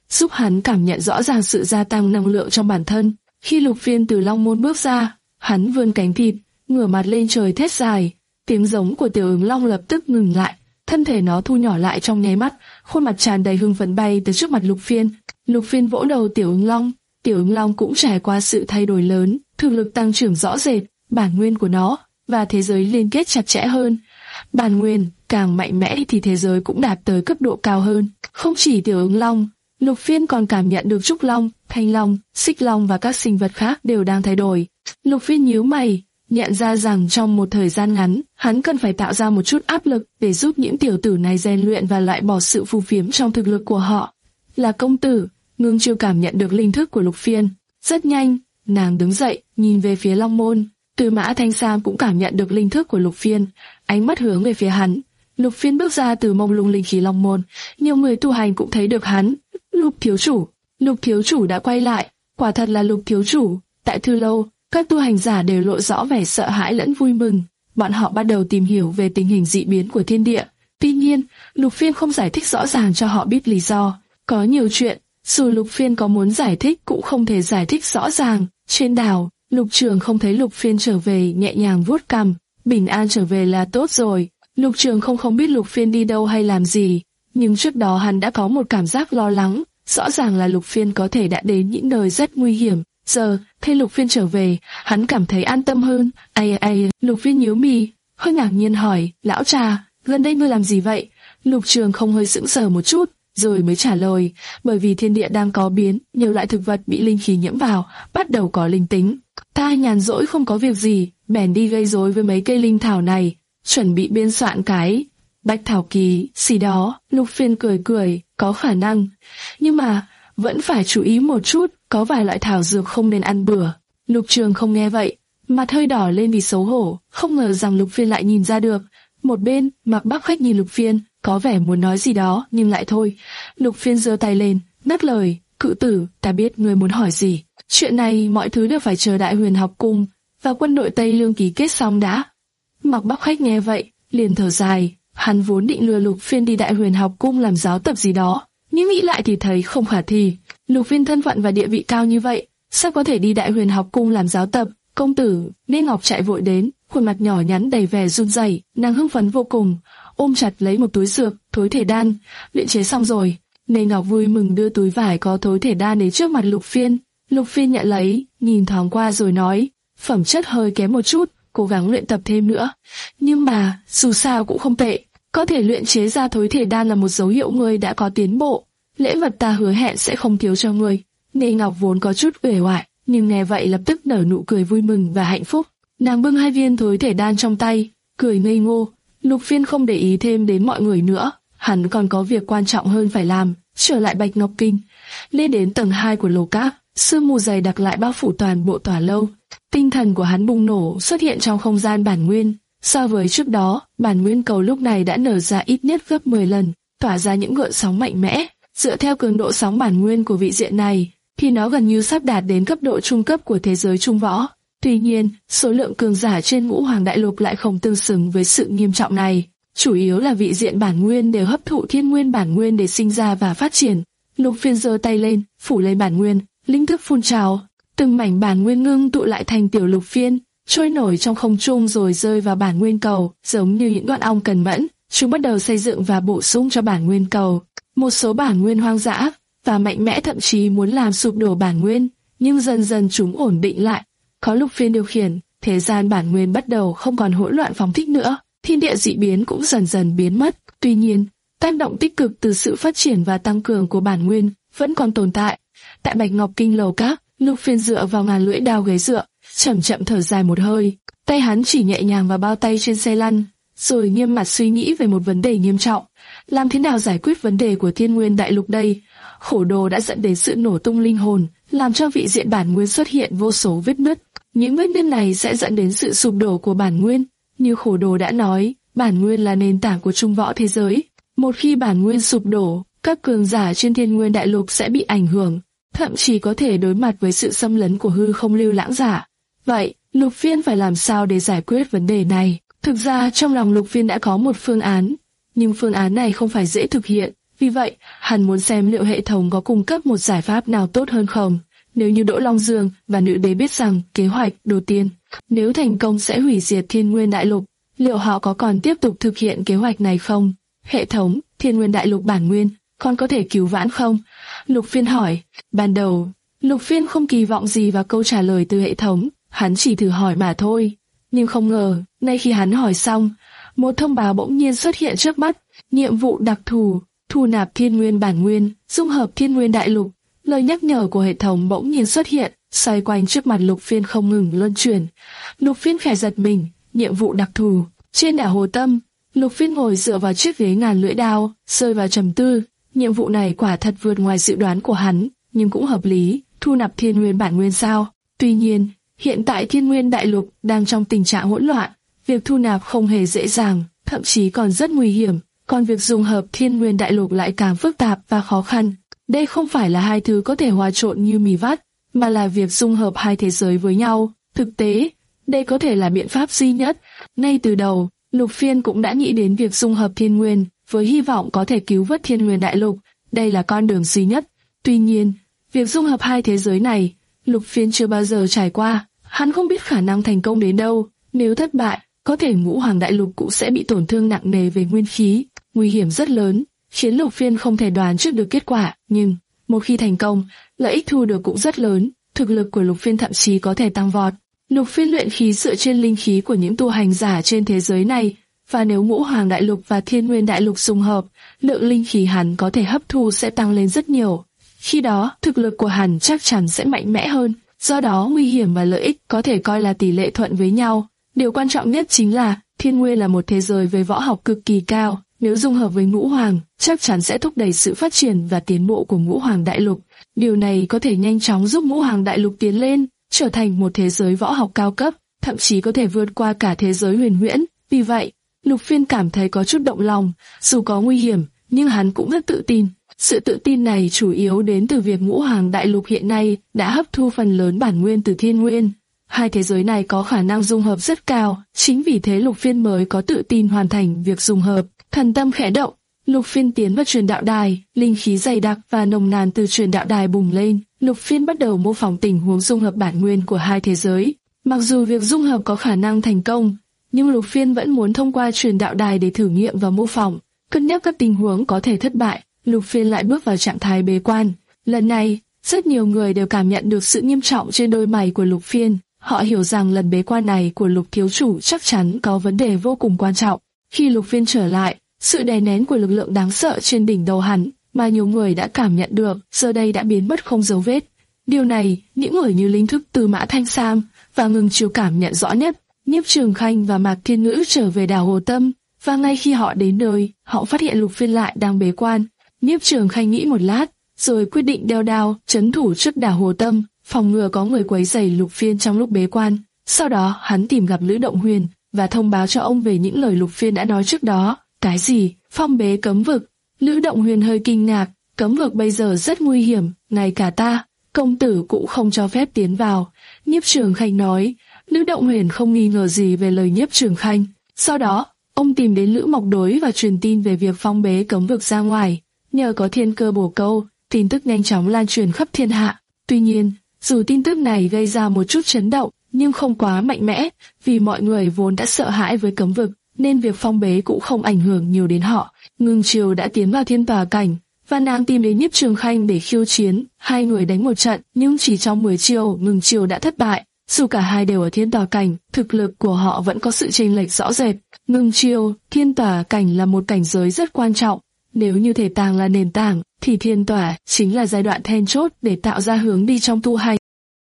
[SPEAKER 1] giúp hắn cảm nhận rõ ràng sự gia tăng năng lượng trong bản thân. Khi Lục Phiên từ Long Môn bước ra, hắn vươn cánh thịt, ngửa mặt lên trời thét dài. Tiếng giống của Tiểu Ứng Long lập tức ngừng lại, thân thể nó thu nhỏ lại trong nháy mắt, khuôn mặt tràn đầy hưng phấn bay tới trước mặt Lục Phiên. Lục Phiên vỗ đầu Tiểu Ứng Long, Tiểu Ứng Long cũng trải qua sự thay đổi lớn, thực lực tăng trưởng rõ rệt, bản nguyên của nó và thế giới liên kết chặt chẽ hơn. Bản nguyên càng mạnh mẽ thì thế giới cũng đạt tới cấp độ cao hơn. Không chỉ Tiểu Ứng Long, Lục Phiên còn cảm nhận được Trúc Long, Thanh Long, Xích Long và các sinh vật khác đều đang thay đổi. Lục Phiên nhíu mày, nhận ra rằng trong một thời gian ngắn, hắn cần phải tạo ra một chút áp lực để giúp những tiểu tử này rèn luyện và loại bỏ sự phù phiếm trong thực lực của họ. Là công tử, Ngưng Chiêu cảm nhận được linh thức của Lục Phiên. Rất nhanh, nàng đứng dậy, nhìn về phía Long Môn. Tư Mã Thanh Sam cũng cảm nhận được linh thức của Lục Phiên, ánh mắt hướng về phía hắn. Lục Phiên bước ra từ mông lung linh khí Long Môn, nhiều người tu hành cũng thấy được hắn. Lục thiếu chủ, Lục thiếu chủ đã quay lại, quả thật là Lục thiếu chủ. Tại Thư Lâu, các tu hành giả đều lộ rõ vẻ sợ hãi lẫn vui mừng. Bọn họ bắt đầu tìm hiểu về tình hình dị biến của thiên địa. Tuy nhiên, Lục Phiên không giải thích rõ ràng cho họ biết lý do. Có nhiều chuyện, dù Lục Phiên có muốn giải thích cũng không thể giải thích rõ ràng. Trên đảo, Lục Trường không thấy Lục Phiên trở về, nhẹ nhàng vuốt cằm. Bình an trở về là tốt rồi. Lục Trường không không biết Lục Phiên đi đâu hay làm gì, nhưng trước đó hắn đã có một cảm giác lo lắng. Rõ ràng là Lục Phiên có thể đã đến những nơi rất nguy hiểm. Giờ, thấy Lục Phiên trở về, hắn cảm thấy an tâm hơn. Ai ai, Lục Phiên nhíu mi, hơi ngạc nhiên hỏi, lão trà, gần đây ngươi làm gì vậy? Lục Trường không hơi sững sờ một chút, rồi mới trả lời, bởi vì thiên địa đang có biến, nhiều loại thực vật bị linh khí nhiễm vào, bắt đầu có linh tính. Ta nhàn rỗi không có việc gì, bèn đi gây rối với mấy cây linh thảo này, chuẩn bị biên soạn cái Bách Thảo Ký gì đó. Lục Phiên cười cười, có khả năng, nhưng mà vẫn phải chú ý một chút, có vài loại thảo dược không nên ăn bừa. Lục Trường không nghe vậy, mặt hơi đỏ lên vì xấu hổ, không ngờ rằng Lục Phiên lại nhìn ra được. Một bên, Mạc Bắc Khách nhìn Lục Phiên, có vẻ muốn nói gì đó, nhưng lại thôi. Lục Phiên giơ tay lên, ngắt lời, cự tử, ta biết ngươi muốn hỏi gì. Chuyện này mọi thứ đều phải chờ Đại Huyền Học Cung và quân đội Tây Lương ký kết xong đã. Mạc Bắc Khách nghe vậy, liền thở dài, hắn vốn định lừa Lục Phiên đi Đại Huyền Học Cung làm giáo tập gì đó, nhưng nghĩ lại thì thấy không khả thi. Lục Phiên thân phận và địa vị cao như vậy, sao có thể đi Đại Huyền Học Cung làm giáo tập? Công tử, Nên Ngọc chạy vội đến, khuôn mặt nhỏ nhắn đầy vẻ run rẩy, nàng hưng phấn vô cùng, ôm chặt lấy một túi dược, thối thể đan, luyện chế xong rồi. Nên Ngọc vui mừng đưa túi vải có thối thể đan đến trước mặt Lục Phiên. Lục Phiên nhận lấy, nhìn thoáng qua rồi nói, phẩm chất hơi kém một chút, cố gắng luyện tập thêm nữa. Nhưng mà, dù sao cũng không tệ, có thể luyện chế ra thối thể đan là một dấu hiệu ngươi đã có tiến bộ. Lễ vật ta hứa hẹn sẽ không thiếu cho ngươi. Nên Ngọc vốn có chút uể oải, nhưng nghe vậy lập tức nở nụ cười vui mừng và hạnh phúc. Nàng bưng hai viên thối thể đan trong tay, cười ngây ngô. Lục Phiên không để ý thêm đến mọi người nữa, hắn còn có việc quan trọng hơn phải làm. Trở lại Bạch Ngọc Kinh, lên đến tầng hai của lầu cát, sương mù dày đặc lại bao phủ toàn bộ tòa lâu. Tinh thần của hắn bùng nổ, xuất hiện trong không gian bản nguyên. So với trước đó, bản nguyên cầu lúc này đã nở ra ít nhất gấp mười lần, tỏa ra những gợn sóng mạnh mẽ. Dựa theo cường độ sóng bản nguyên của vị diện này, thì nó gần như sắp đạt đến cấp độ trung cấp của thế giới trung võ. Tuy nhiên, số lượng cường giả trên Ngũ Hoàng Đại Lục lại không tương xứng với sự nghiêm trọng này. Chủ yếu là vị diện bản nguyên đều hấp thụ thiên nguyên bản nguyên để sinh ra và phát triển. Lục Phiên giơ tay lên, phủ lên bản nguyên, linh thức phun trào, từng mảnh bản nguyên ngưng tụ lại thành tiểu Lục Phiên, trôi nổi trong không trung rồi rơi vào bản nguyên cầu, giống như những đoạn ong cần mẫn. Chúng bắt đầu xây dựng và bổ sung cho bản nguyên cầu. Một số bản nguyên hoang dã và mạnh mẽ thậm chí muốn làm sụp đổ bản nguyên, nhưng dần dần chúng ổn định lại. Có Lục Phiên điều khiển, thế gian bản nguyên bắt đầu không còn hỗn loạn phóng thích nữa, thiên địa dị biến cũng dần dần biến mất. Tuy nhiên, tác động tích cực từ sự phát triển và tăng cường của bản nguyên vẫn còn tồn tại. Tại Bạch Ngọc Kinh lầu các, Lục Phiên dựa vào ngàn lưỡi đao ghế dựa, chậm chậm thở dài một hơi, tay hắn chỉ nhẹ nhàng vào bao tay trên xe lăn, rồi nghiêm mặt suy nghĩ về một vấn đề nghiêm trọng. Làm thế nào giải quyết vấn đề của Thiên Nguyên Đại Lục đây? Khổ đồ đã dẫn đến sự nổ tung linh hồn, làm cho vị diện bản nguyên xuất hiện vô số vết nứt. Những vết nứt này sẽ dẫn đến sự sụp đổ của bản nguyên. Như Khổ đồ đã nói, bản nguyên là nền tảng của trung võ thế giới. Một khi bản nguyên sụp đổ, các cường giả trên Thiên Nguyên Đại Lục sẽ bị ảnh hưởng, thậm chí có thể đối mặt với sự xâm lấn của hư không lưu lãng giả. Vậy, Lục Phiên phải làm sao để giải quyết vấn đề này? Thực ra trong lòng Lục Phiên đã có một phương án, nhưng phương án này không phải dễ thực hiện, Vì vậy, hắn muốn xem liệu hệ thống có cung cấp một giải pháp nào tốt hơn không. Nếu như Đỗ Long Dương và nữ đế biết rằng kế hoạch đầu tiên, nếu thành công sẽ hủy diệt Thiên Nguyên Đại Lục, liệu họ có còn tiếp tục thực hiện kế hoạch này không? Hệ thống, Thiên Nguyên Đại Lục bản nguyên, con có thể cứu vãn không? Lục Phiên hỏi. Ban đầu, Lục Phiên không kỳ vọng gì vào câu trả lời từ hệ thống, hắn chỉ thử hỏi mà thôi. Nhưng không ngờ, ngay khi hắn hỏi xong, một thông báo bỗng nhiên xuất hiện trước mắt. Nhiệm vụ đặc thù, thu nạp Thiên Nguyên bản nguyên, dung hợp Thiên Nguyên Đại Lục. Lời nhắc nhở của hệ thống bỗng nhiên xuất hiện, xoay quanh trước mặt Lục Phiên không ngừng luân chuyển. Lục Phiên khẽ giật mình. Nhiệm vụ đặc thù. Trên đảo Hồ Tâm, Lục Phiên ngồi dựa vào chiếc ghế ngàn lưỡi đao, rơi vào trầm tư. Nhiệm vụ này quả thật vượt ngoài dự đoán của hắn, nhưng cũng hợp lý. Thu nạp Thiên Nguyên bản nguyên sao? Tuy nhiên, hiện tại Thiên Nguyên Đại Lục đang trong tình trạng hỗn loạn, việc thu nạp không hề dễ dàng, thậm chí còn rất nguy hiểm. Còn việc dung hợp Thiên Nguyên Đại Lục lại càng phức tạp và khó khăn. Đây không phải là hai thứ có thể hòa trộn như mì vắt, mà là việc dung hợp hai thế giới với nhau. Thực tế, đây có thể là biện pháp duy nhất. Ngay từ đầu, Lục Phiên cũng đã nghĩ đến việc dung hợp Thiên Nguyên, với hy vọng có thể cứu vớt Thiên Nguyên Đại Lục. Đây là con đường duy nhất. Tuy nhiên, việc dung hợp hai thế giới này, Lục Phiên chưa bao giờ trải qua. Hắn không biết khả năng thành công đến đâu. Nếu thất bại, có thể Ngũ Hoàng Đại Lục cũng sẽ bị tổn thương nặng nề về nguyên khí. Nguy hiểm rất lớn, khiến Lục Phiên không thể đoán trước được kết quả. Nhưng, một khi thành công, lợi ích thu được cũng rất lớn. Thực lực của Lục Phiên thậm chí có thể tăng vọt. Lục Phiên luyện khí dựa trên linh khí của những tu hành giả trên thế giới này, và nếu Ngũ Hoàng Đại Lục và Thiên Nguyên Đại Lục xung hợp, lượng linh khí hắn có thể hấp thu sẽ tăng lên rất nhiều. Khi đó, thực lực của hắn chắc chắn sẽ mạnh mẽ hơn. Do đó, nguy hiểm và lợi ích có thể coi là tỷ lệ thuận với nhau. Điều quan trọng nhất chính là Thiên Nguyên là một thế giới với võ học cực kỳ cao. Nếu dung hợp với Ngũ Hoàng, chắc chắn sẽ thúc đẩy sự phát triển và tiến bộ của Ngũ Hoàng Đại Lục. Điều này có thể nhanh chóng giúp Ngũ Hoàng Đại Lục tiến lên, trở thành một thế giới võ học cao cấp, thậm chí có thể vượt qua cả thế giới huyền huyễn. Vì vậy, Lục Phiên cảm thấy có chút động lòng, dù có nguy hiểm, nhưng hắn cũng rất tự tin. Sự tự tin này chủ yếu đến từ việc Ngũ Hoàng Đại Lục hiện nay đã hấp thu phần lớn bản nguyên từ Thiên Nguyên. Hai thế giới này có khả năng dung hợp rất cao, chính vì thế Lục Phiên mới có tự tin hoàn thành việc dung hợp. Thần tâm khẽ động, Lục Phiên tiến vào truyền đạo đài, linh khí dày đặc và nồng nàn từ truyền đạo đài bùng lên. Lục Phiên bắt đầu mô phỏng tình huống dung hợp bản nguyên của hai thế giới. Mặc dù việc dung hợp có khả năng thành công, nhưng Lục Phiên vẫn muốn thông qua truyền đạo đài để thử nghiệm và mô phỏng. Cân nhắc các tình huống có thể thất bại, Lục Phiên lại bước vào trạng thái bế quan. Lần này, rất nhiều người đều cảm nhận được sự nghiêm trọng trên đôi mày của Lục Phiên. Họ hiểu rằng lần bế quan này của Lục thiếu chủ chắc chắn có vấn đề vô cùng quan trọng. Khi Lục Phiên trở lại, sự đè nén của lực lượng đáng sợ trên đỉnh đầu hắn, mà nhiều người đã cảm nhận được, giờ đây đã biến mất không dấu vết. Điều này, những người như Linh Thức, Tư Mã Thanh Sam và Ngưng Chiêu cảm nhận rõ nhất. Nhiếp Trường Khanh và Mạc Thiên Ngữ trở về đảo Hồ Tâm, và ngay khi họ đến nơi, họ phát hiện Lục Phiên lại đang bế quan. Nhiếp Trường Khanh nghĩ một lát, rồi quyết định đeo đao, trấn thủ trước đảo Hồ Tâm, phòng ngừa có người quấy rầy Lục Phiên trong lúc bế quan. Sau đó, hắn tìm gặp Lữ Động Huyền và thông báo cho ông về những lời Lục Phiên đã nói trước đó. Cái gì? Phong bế cấm vực? Lữ Động Huyền hơi kinh ngạc. Cấm vực bây giờ rất nguy hiểm, ngay cả ta, công tử cũng không cho phép tiến vào. Nhiếp Trường Khanh nói. Lữ Động Huyền không nghi ngờ gì về lời Nhiếp Trường Khanh. Sau đó, ông tìm đến Lữ Mộc Đối và truyền tin về việc phong bế cấm vực ra ngoài. Nhờ có thiên cơ bổ câu, tin tức nhanh chóng lan truyền khắp thiên hạ. Tuy nhiên, dù tin tức này gây ra một chút chấn động, nhưng không quá mạnh mẽ, vì mọi người vốn đã sợ hãi với cấm vực, nên việc phong bế cũng không ảnh hưởng nhiều đến họ. Ngưng Chiêu đã tiến vào thiên tòa cảnh, và nàng tìm đến Nhiếp Trường Khanh để khiêu chiến. Hai người đánh một trận, nhưng chỉ trong mười chiêu, Ngưng Chiêu đã thất bại. Dù cả hai đều ở thiên tòa cảnh, thực lực của họ vẫn có sự chênh lệch rõ rệt. Ngưng Chiêu, thiên tòa cảnh là một cảnh giới rất quan trọng. Nếu như thể tàng là nền tảng, thì thiên tòa chính là giai đoạn then chốt để tạo ra hướng đi trong tu hành.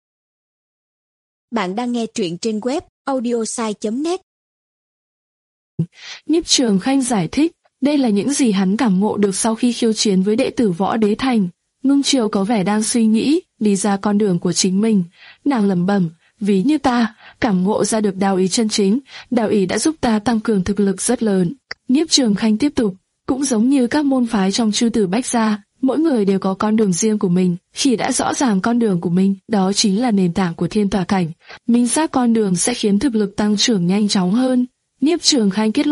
[SPEAKER 2] Bạn đang nghe truyện trên web audiosai chấm net.
[SPEAKER 1] Nhiếp Trường Khanh giải thích, đây là những gì hắn cảm ngộ được sau khi khiêu chiến với đệ tử Võ Đế Thành. Ngưng Chiêu có vẻ đang suy nghĩ, đi ra con đường của chính mình. Nàng lẩm bẩm, ví như ta, cảm ngộ ra được đạo ý chân chính, đạo ý đã giúp ta tăng cường thực lực rất lớn. Nhiếp Trường Khanh tiếp tục, cũng giống như các môn phái trong Chư Tử Bách Gia, mỗi người đều có con đường riêng của mình. Khi đã rõ ràng con đường của mình, đó chính là nền tảng của thiên tòa cảnh. Minh xác con đường sẽ khiến thực lực tăng trưởng nhanh chóng hơn. Nhiếp Trường Khanh kết luận,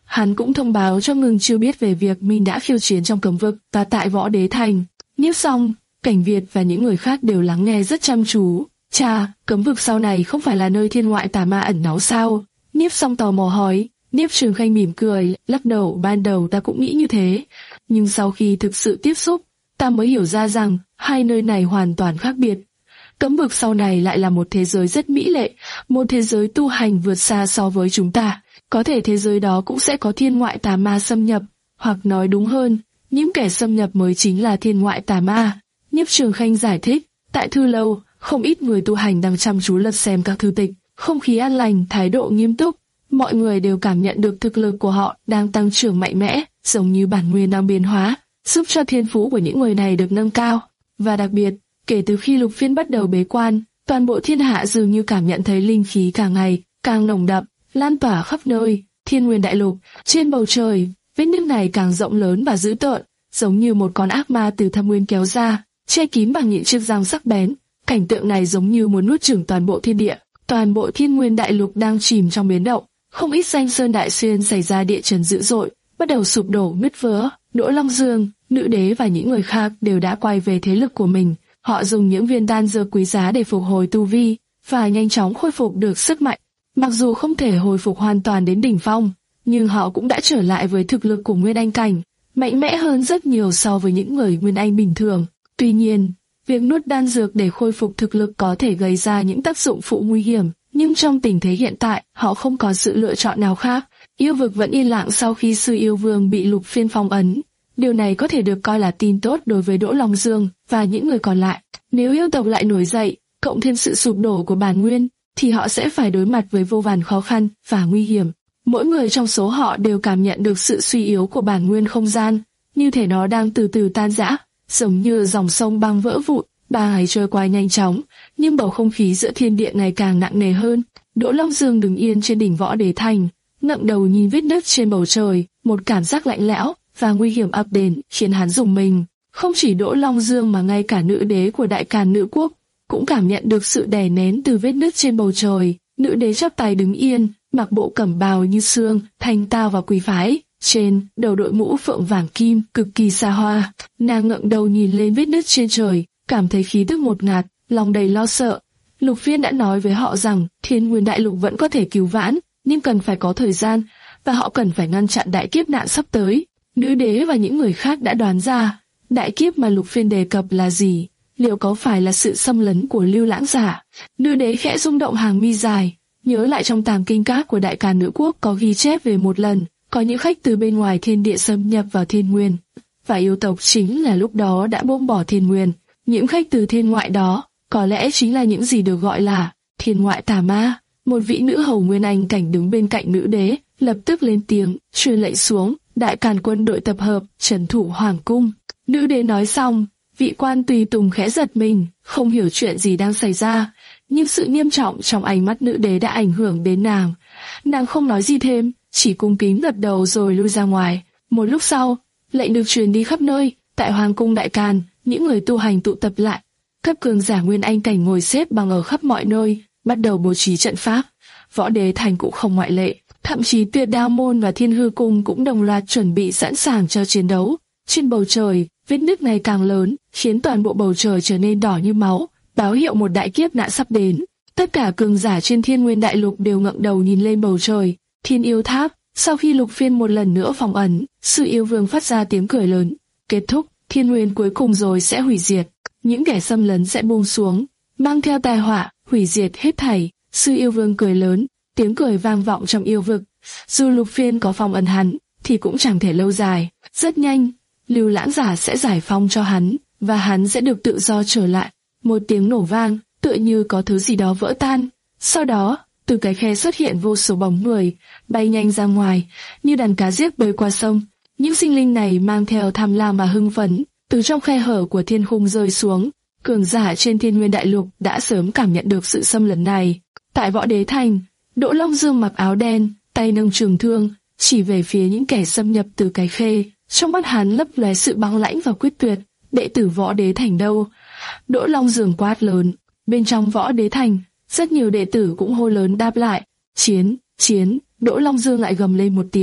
[SPEAKER 1] hắn cũng thông báo cho Ngưng Chiêu biết về việc mình đã khiêu chiến trong cấm vực và tại Võ Đế Thành. Nhiếp Song, Cảnh Việt và những người khác đều lắng nghe rất chăm chú. Cha, cấm vực sau này không phải là nơi thiên ngoại tà ma ẩn náu sao? Nhiếp Song tò mò hỏi. Nhiếp Trường Khanh mỉm cười, lắc đầu. Ban đầu ta cũng nghĩ như thế, nhưng sau khi thực sự tiếp xúc, ta mới hiểu ra rằng hai nơi này hoàn toàn khác biệt. Cấm vực sau này lại là một thế giới rất mỹ lệ, một thế giới tu hành vượt xa so với chúng ta. Có thể thế giới đó cũng sẽ có thiên ngoại tà ma xâm nhập, hoặc nói đúng hơn, những kẻ xâm nhập mới chính là thiên ngoại tà ma. Nhiếp Trường Khanh giải thích, tại Thư Lâu, không ít người tu hành đang chăm chú lật xem các thư tịch, không khí an lành, thái độ nghiêm túc. Mọi người đều cảm nhận được thực lực của họ đang tăng trưởng mạnh mẽ, giống như bản nguyên đang biến hóa, giúp cho thiên phú của những người này được nâng cao. Và đặc biệt, kể từ khi Lục Phiên bắt đầu bế quan, toàn bộ thiên hạ dường như cảm nhận thấy linh khí càng ngày càng nồng đậm, lan tỏa khắp nơi. Thiên Nguyên Đại Lục, trên bầu trời, vết nứt này càng rộng lớn và dữ tợn, giống như một con ác ma từ thâm nguyên kéo ra, che kín bằng những chiếc răng sắc bén. Cảnh tượng này giống như muốn nuốt chửng toàn bộ thiên địa. Toàn bộ Thiên Nguyên Đại Lục đang chìm trong biến động. Không ít danh sơn đại xuyên xảy ra địa chấn dữ dội, bắt đầu sụp đổ nứt vỡ. Đỗ Long Dương, Nữ Đế và những người khác đều đã quay về thế lực của mình. Họ dùng những viên đan dược quý giá để phục hồi tu vi và nhanh chóng khôi phục được sức mạnh. Mặc dù không thể hồi phục hoàn toàn đến đỉnh phong, nhưng họ cũng đã trở lại với thực lực của Nguyên Anh cảnh, mạnh mẽ hơn rất nhiều so với những người Nguyên Anh bình thường. Tuy nhiên, việc nuốt đan dược để khôi phục thực lực có thể gây ra những tác dụng phụ nguy hiểm, nhưng trong tình thế hiện tại, họ không có sự lựa chọn nào khác. Yêu vực vẫn yên lặng sau khi Sư Yêu Vương bị Lục Phiên phong ấn. Điều này có thể được coi là tin tốt đối với Đỗ Long Dương và những người còn lại. Nếu yêu tộc lại nổi dậy, cộng thêm sự sụp đổ của bản nguyên, thì họ sẽ phải đối mặt với vô vàn khó khăn và nguy hiểm. Mỗi người trong số họ đều cảm nhận được sự suy yếu của bản nguyên không gian, như thể nó đang từ từ tan rã, giống như dòng sông băng vỡ vụn. Ba ngày trôi qua nhanh chóng, nhưng bầu không khí giữa thiên địa ngày càng nặng nề hơn. Đỗ Long Dương đứng yên trên đỉnh Võ Đế Thành, ngẩng đầu nhìn vết nứt trên bầu trời, một cảm giác lạnh lẽo và nguy hiểm ập đến khiến hắn rùng mình. Không chỉ Đỗ Long Dương mà ngay cả Nữ Đế của Đại Càn Nữ Quốc cũng cảm nhận được sự đè nén từ vết nứt trên bầu trời. Nữ Đế chắp tay đứng yên, mặc bộ cẩm bào như xương, thanh tao và quý phái, trên đầu đội mũ phượng vàng kim, cực kỳ xa hoa. Nàng ngẩng đầu nhìn lên vết nứt trên trời, cảm thấy khí tức ngột ngạt, lòng đầy lo sợ. Lục Phiên đã nói với họ rằng Thiên Nguyên Đại Lục vẫn có thể cứu vãn, nhưng cần phải có thời gian, và họ cần phải ngăn chặn đại kiếp nạn sắp tới. Nữ Đế và những người khác đã đoán ra, đại kiếp mà Lục Phiên đề cập là gì? Liệu có phải là sự xâm lấn của Lưu Lãng Giả? Nữ Đế khẽ rung động hàng mi dài, nhớ lại trong tàng kinh các của Đại Càn Nữ Quốc có ghi chép về một lần, có những khách từ bên ngoài thiên địa xâm nhập vào Thiên Nguyên, và yêu tộc chính là lúc đó đã buông bỏ Thiên Nguyên. Những khách từ thiên ngoại đó, có lẽ chính là những gì được gọi là thiên ngoại tà ma. Một vị nữ hầu Nguyên Anh cảnh đứng bên cạnh Nữ Đế, lập tức lên tiếng, truyền lệnh xuống, Đại Càn quân đội tập hợp, trấn thủ Hoàng cung. Nữ Đế nói xong, vị quan tùy tùng khẽ giật mình, không hiểu chuyện gì đang xảy ra, nhưng sự nghiêm trọng trong ánh mắt Nữ Đế đã ảnh hưởng đến nàng. Nàng không nói gì thêm, chỉ cung kính gật đầu rồi lui ra ngoài. Một lúc sau, lệnh được truyền đi khắp nơi. Tại Hoàng cung Đại Càn, những người tu hành tụ tập lại, các cường giả Nguyên Anh cảnh ngồi xếp bằng ở khắp mọi nơi, bắt đầu bố trí trận pháp. Võ Đế Thành cũng không ngoại lệ, thậm chí Tuyệt Đao Môn và Thiên Hư Cung cũng đồng loạt chuẩn bị sẵn sàng cho chiến đấu. Trên bầu trời, vết nứt ngày càng lớn, khiến toàn bộ bầu trời trở nên đỏ như máu, báo hiệu một đại kiếp nạn sắp đến. Tất cả cường giả trên Thiên Nguyên Đại Lục đều ngẩng đầu nhìn lên bầu trời. Thiên Yêu Tháp, sau khi Lục Phiên một lần nữa phong ấn, Sư Yêu Vương phát ra tiếng cười lớn. Kết thúc, Thiên Nguyên cuối cùng rồi sẽ hủy diệt. Những kẻ xâm lấn sẽ buông xuống, mang theo tai họa, hủy diệt hết thảy. Sư Yêu Vương cười lớn, tiếng cười vang vọng trong yêu vực. Dù Lục Phiên có phong ấn hắn, thì cũng chẳng thể lâu dài. Rất nhanh, Lưu Lãng Giả sẽ giải phóng cho hắn, và hắn sẽ được tự do trở lại. Một tiếng nổ vang, tựa như có thứ gì đó vỡ tan. Sau đó, từ cái khe xuất hiện vô số bóng người, bay nhanh ra ngoài, như đàn cá giết bơi qua sông. Những sinh linh này mang theo tham lam và hưng phấn, từ trong khe hở của thiên khung rơi xuống. Cường giả trên Thiên Nguyên Đại Lục đã sớm cảm nhận được sự xâm lấn này. Tại Võ Đế Thành, Đỗ Long Dương mặc áo đen, tay nâng trường thương, chỉ về phía những kẻ xâm nhập từ cái khe. Trong mắt hắn lấp lóe sự băng lãnh và quyết tuyệt. Đệ tử Võ Đế Thành đâu? Đỗ Long Dương quát lớn. Bên trong Võ Đế Thành, rất nhiều đệ tử cũng hô lớn đáp lại. Chiến, chiến. Đỗ Long Dương lại gầm lên một tiếng.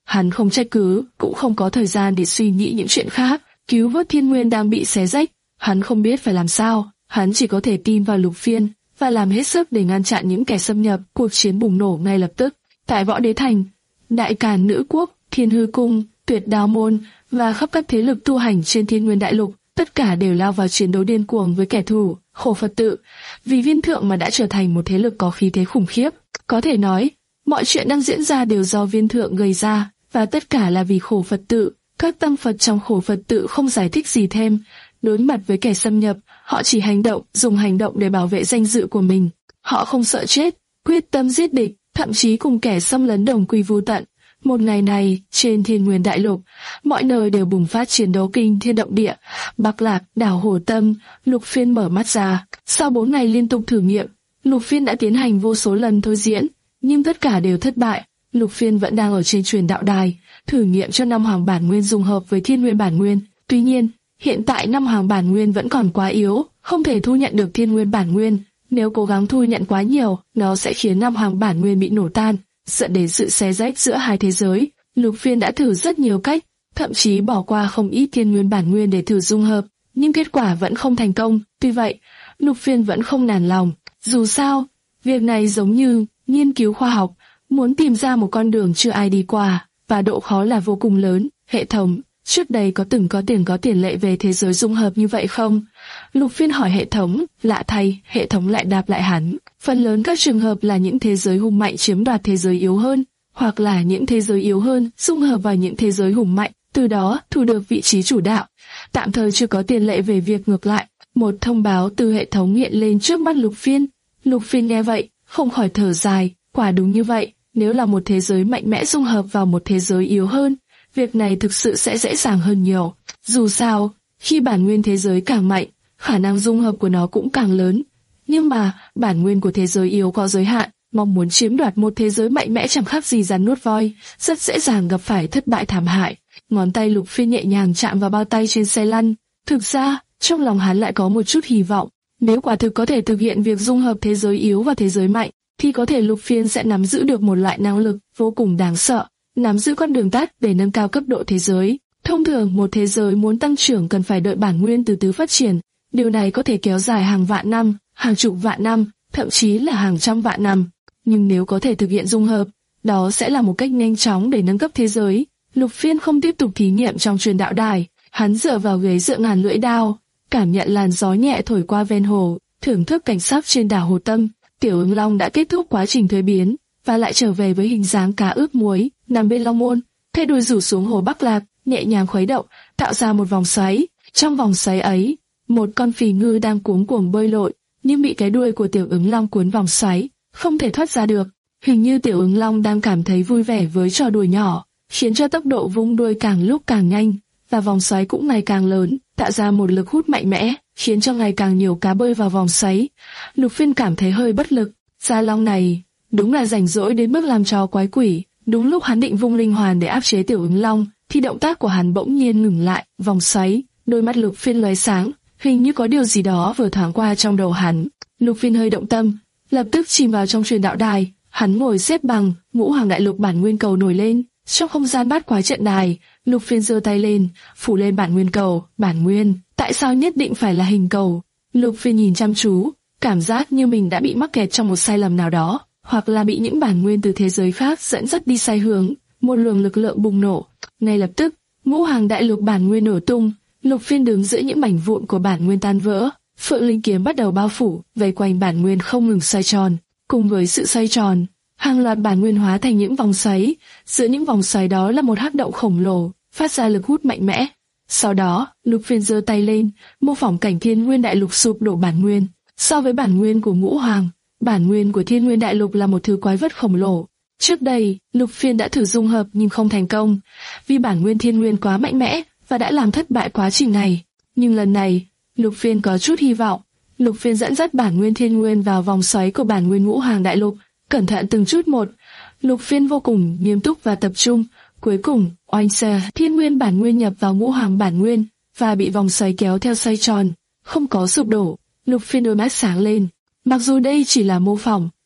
[SPEAKER 1] Hắn không trách cứ, cũng không có thời gian để suy nghĩ những chuyện khác. Cứu vớt thiên nguyên đang bị xé rách, hắn không biết phải làm sao. Hắn chỉ có thể tin vào Lục Phiên và làm hết sức để ngăn chặn những kẻ xâm nhập. Cuộc chiến bùng nổ ngay lập tức. Tại Võ Đế Thành, Đại Càn Nữ Quốc, Thiên Hư Cung, Tuyệt Đao Môn và khắp các thế lực tu hành trên Thiên Nguyên Đại Lục, tất cả đều lao vào chiến đấu điên cuồng với kẻ thù. Khổ Phật Tự, vì Viên Thượng mà đã trở thành một thế lực có khí thế khủng khiếp. Có thể nói, mọi chuyện đang diễn ra đều do Viên Thượng gây ra, và tất cả là vì Khổ Phật Tự. Các tâm Phật trong Khổ Phật Tự không giải thích gì thêm. Đối mặt với kẻ xâm nhập, họ chỉ hành động, dùng hành động để bảo vệ danh dự của mình. Họ không sợ chết, quyết tâm giết địch, thậm chí cùng kẻ xâm lấn đồng quy vu tận. Một ngày này, trên Thiên Nguyên Đại Lục, mọi nơi đều bùng phát chiến đấu kinh thiên động địa. Bắc Lạc, đảo Hồ Tâm, Lục Phiên mở mắt ra. Sau bốn ngày liên tục thử nghiệm, Lục Phiên đã tiến hành vô số lần thôi diễn, nhưng tất cả đều thất bại. Lục Phiên vẫn đang ở trên truyền đạo đài, thử nghiệm cho năm hoàng bản nguyên dung hợp với Thiên Nguyên bản nguyên. Tuy nhiên, hiện tại năm hoàng bản nguyên vẫn còn quá yếu, không thể thu nhận được Thiên Nguyên bản nguyên. Nếu cố gắng thu nhận quá nhiều, nó sẽ khiến năm hoàng bản nguyên bị nổ tan, dẫn đến sự xé rách giữa hai thế giới. Lục Phiên đã thử rất nhiều cách, thậm chí bỏ qua không ít Thiên Nguyên bản nguyên để thử dung hợp, nhưng kết quả vẫn không thành công. Tuy vậy, Lục Phiên vẫn không nản lòng. Dù sao, việc này giống như nghiên cứu khoa học, muốn tìm ra một con đường chưa ai đi qua, và độ khó là vô cùng lớn. Hệ thống, trước đây có từng có tiền có tiền lệ về thế giới dung hợp như vậy không? Lục Phiên hỏi hệ thống. Lạ thay, hệ thống lại đáp lại hắn. Phần lớn các trường hợp là những thế giới hùng mạnh chiếm đoạt thế giới yếu hơn, hoặc là những thế giới yếu hơn dung hợp vào những thế giới hùng mạnh, từ đó thu được vị trí chủ đạo. Tạm thời chưa có tiền lệ về việc ngược lại. Một thông báo từ hệ thống hiện lên trước mắt Lục Phiên. Lục Phiên nghe vậy, không khỏi thở dài. Quả đúng như vậy, nếu là một thế giới mạnh mẽ dung hợp vào một thế giới yếu hơn, việc này thực sự sẽ dễ dàng hơn nhiều. Dù sao, khi bản nguyên thế giới càng mạnh, khả năng dung hợp của nó cũng càng lớn. Nhưng mà, bản nguyên của thế giới yếu có giới hạn, mong muốn chiếm đoạt một thế giới mạnh mẽ chẳng khác gì rắn nuốt voi, rất dễ dàng gặp phải thất bại thảm hại. Ngón tay Lục Phiên nhẹ nhàng chạm vào bao tay trên xe lăn. Thực ra, trong lòng hắn lại có một chút hy vọng. Nếu quả thực có thể thực hiện việc dung hợp thế giới yếu và thế giới mạnh, thì có thể Lục Phiên sẽ nắm giữ được một loại năng lực vô cùng đáng sợ, nắm giữ con đường tắt để nâng cao cấp độ thế giới. Thông thường một thế giới muốn tăng trưởng cần phải đợi bản nguyên từ từ phát triển, điều này có thể kéo dài hàng vạn năm, hàng chục vạn năm, thậm chí là hàng trăm vạn năm. Nhưng nếu có thể thực hiện dung hợp, đó sẽ là một cách nhanh chóng để nâng cấp thế giới. Lục Phiên không tiếp tục thí nghiệm trong truyền đạo đài, hắn dựa vào ghế dựa ngàn lưỡi đao, cảm nhận làn gió nhẹ thổi qua ven hồ, thưởng thức cảnh sắc trên đảo Hồ Tâm. Tiểu Ứng Long đã kết thúc quá trình thuế biến và lại trở về với hình dáng cá ướp muối, nằm bên Long Môn, thay đuôi rủ xuống hồ Bắc Lạc, nhẹ nhàng khuấy động, tạo ra một vòng xoáy. Trong vòng xoáy ấy, một con phì ngư đang cuống cuồng bơi lội, nhưng bị cái đuôi của Tiểu Ứng Long cuốn vòng xoáy, không thể thoát ra được. Hình như Tiểu Ứng Long đang cảm thấy vui vẻ với trò đùa nhỏ, khiến cho tốc độ vung đuôi càng lúc càng nhanh, và vòng xoáy cũng ngày càng lớn, tạo ra một lực hút mạnh mẽ, khiến cho ngày càng nhiều cá bơi vào vòng xoáy. Lục Phiên cảm thấy hơi bất lực. Gia Long này đúng là rảnh rỗi đến mức làm trò quái quỷ. Đúng lúc hắn định vung linh hoàn để áp chế Tiểu Ứng Long, thì động tác của hắn bỗng nhiên ngừng lại. Vòng xoáy, đôi mắt Lục Phiên lóe sáng, hình như có điều gì đó vừa thoáng qua trong đầu hắn. Lục Phiên hơi động tâm, lập tức chìm vào trong truyền đạo đài. Hắn ngồi xếp bằng, ngũ hoàng đại lục bản nguyên cầu nổi lên. Trong không gian bát quái trận đài, Lục Phiên giơ tay lên, phủ lên bản nguyên cầu. Bản nguyên, tại sao nhất định phải là hình cầu? Lục Phiên nhìn chăm chú, cảm giác như mình đã bị mắc kẹt trong một sai lầm nào đó, hoặc là bị những bản nguyên từ thế giới khác dẫn dắt đi sai hướng. Một luồng lực lượng bùng nổ, ngay lập tức, ngũ hoàng đại lục bản nguyên nổ tung. Lục Phiên đứng giữa những mảnh vụn của bản nguyên tan vỡ, Phượng Linh kiếm bắt đầu bao phủ, vây quanh bản nguyên không ngừng xoay tròn. Cùng với sự xoay tròn, hàng loạt bản nguyên hóa thành những vòng xoáy. Giữa những vòng xoáy đó là một hắc động khổng lồ, phát ra lực hút mạnh mẽ. Sau đó, Lục Phiên giơ tay lên, mô phỏng cảnh Thiên Nguyên đại lục sụp đổ bản nguyên. So với bản nguyên của ngũ hoàng, bản nguyên của Thiên Nguyên đại lục là một thứ quái vật khổng lồ. Trước đây, Lục Phiên đã thử dung hợp nhưng không thành công, vì bản nguyên Thiên Nguyên quá mạnh mẽ và đã làm thất bại quá trình này. Nhưng lần này, Lục Phiên có chút hy vọng. Lục Phiên dẫn dắt bản nguyên Thiên Nguyên vào vòng xoáy của bản nguyên ngũ hoàng đại lục, cẩn thận từng chút một. Lục Phiên vô cùng nghiêm túc và tập trung. Cuối cùng, oanh xe, Thiên Nguyên bản nguyên nhập vào ngũ hoàng bản nguyên và bị vòng xoáy kéo theo xoay tròn, không có sụp đổ. Lục Phiên đôi mắt sáng lên. Mặc dù đây chỉ là mô phỏng,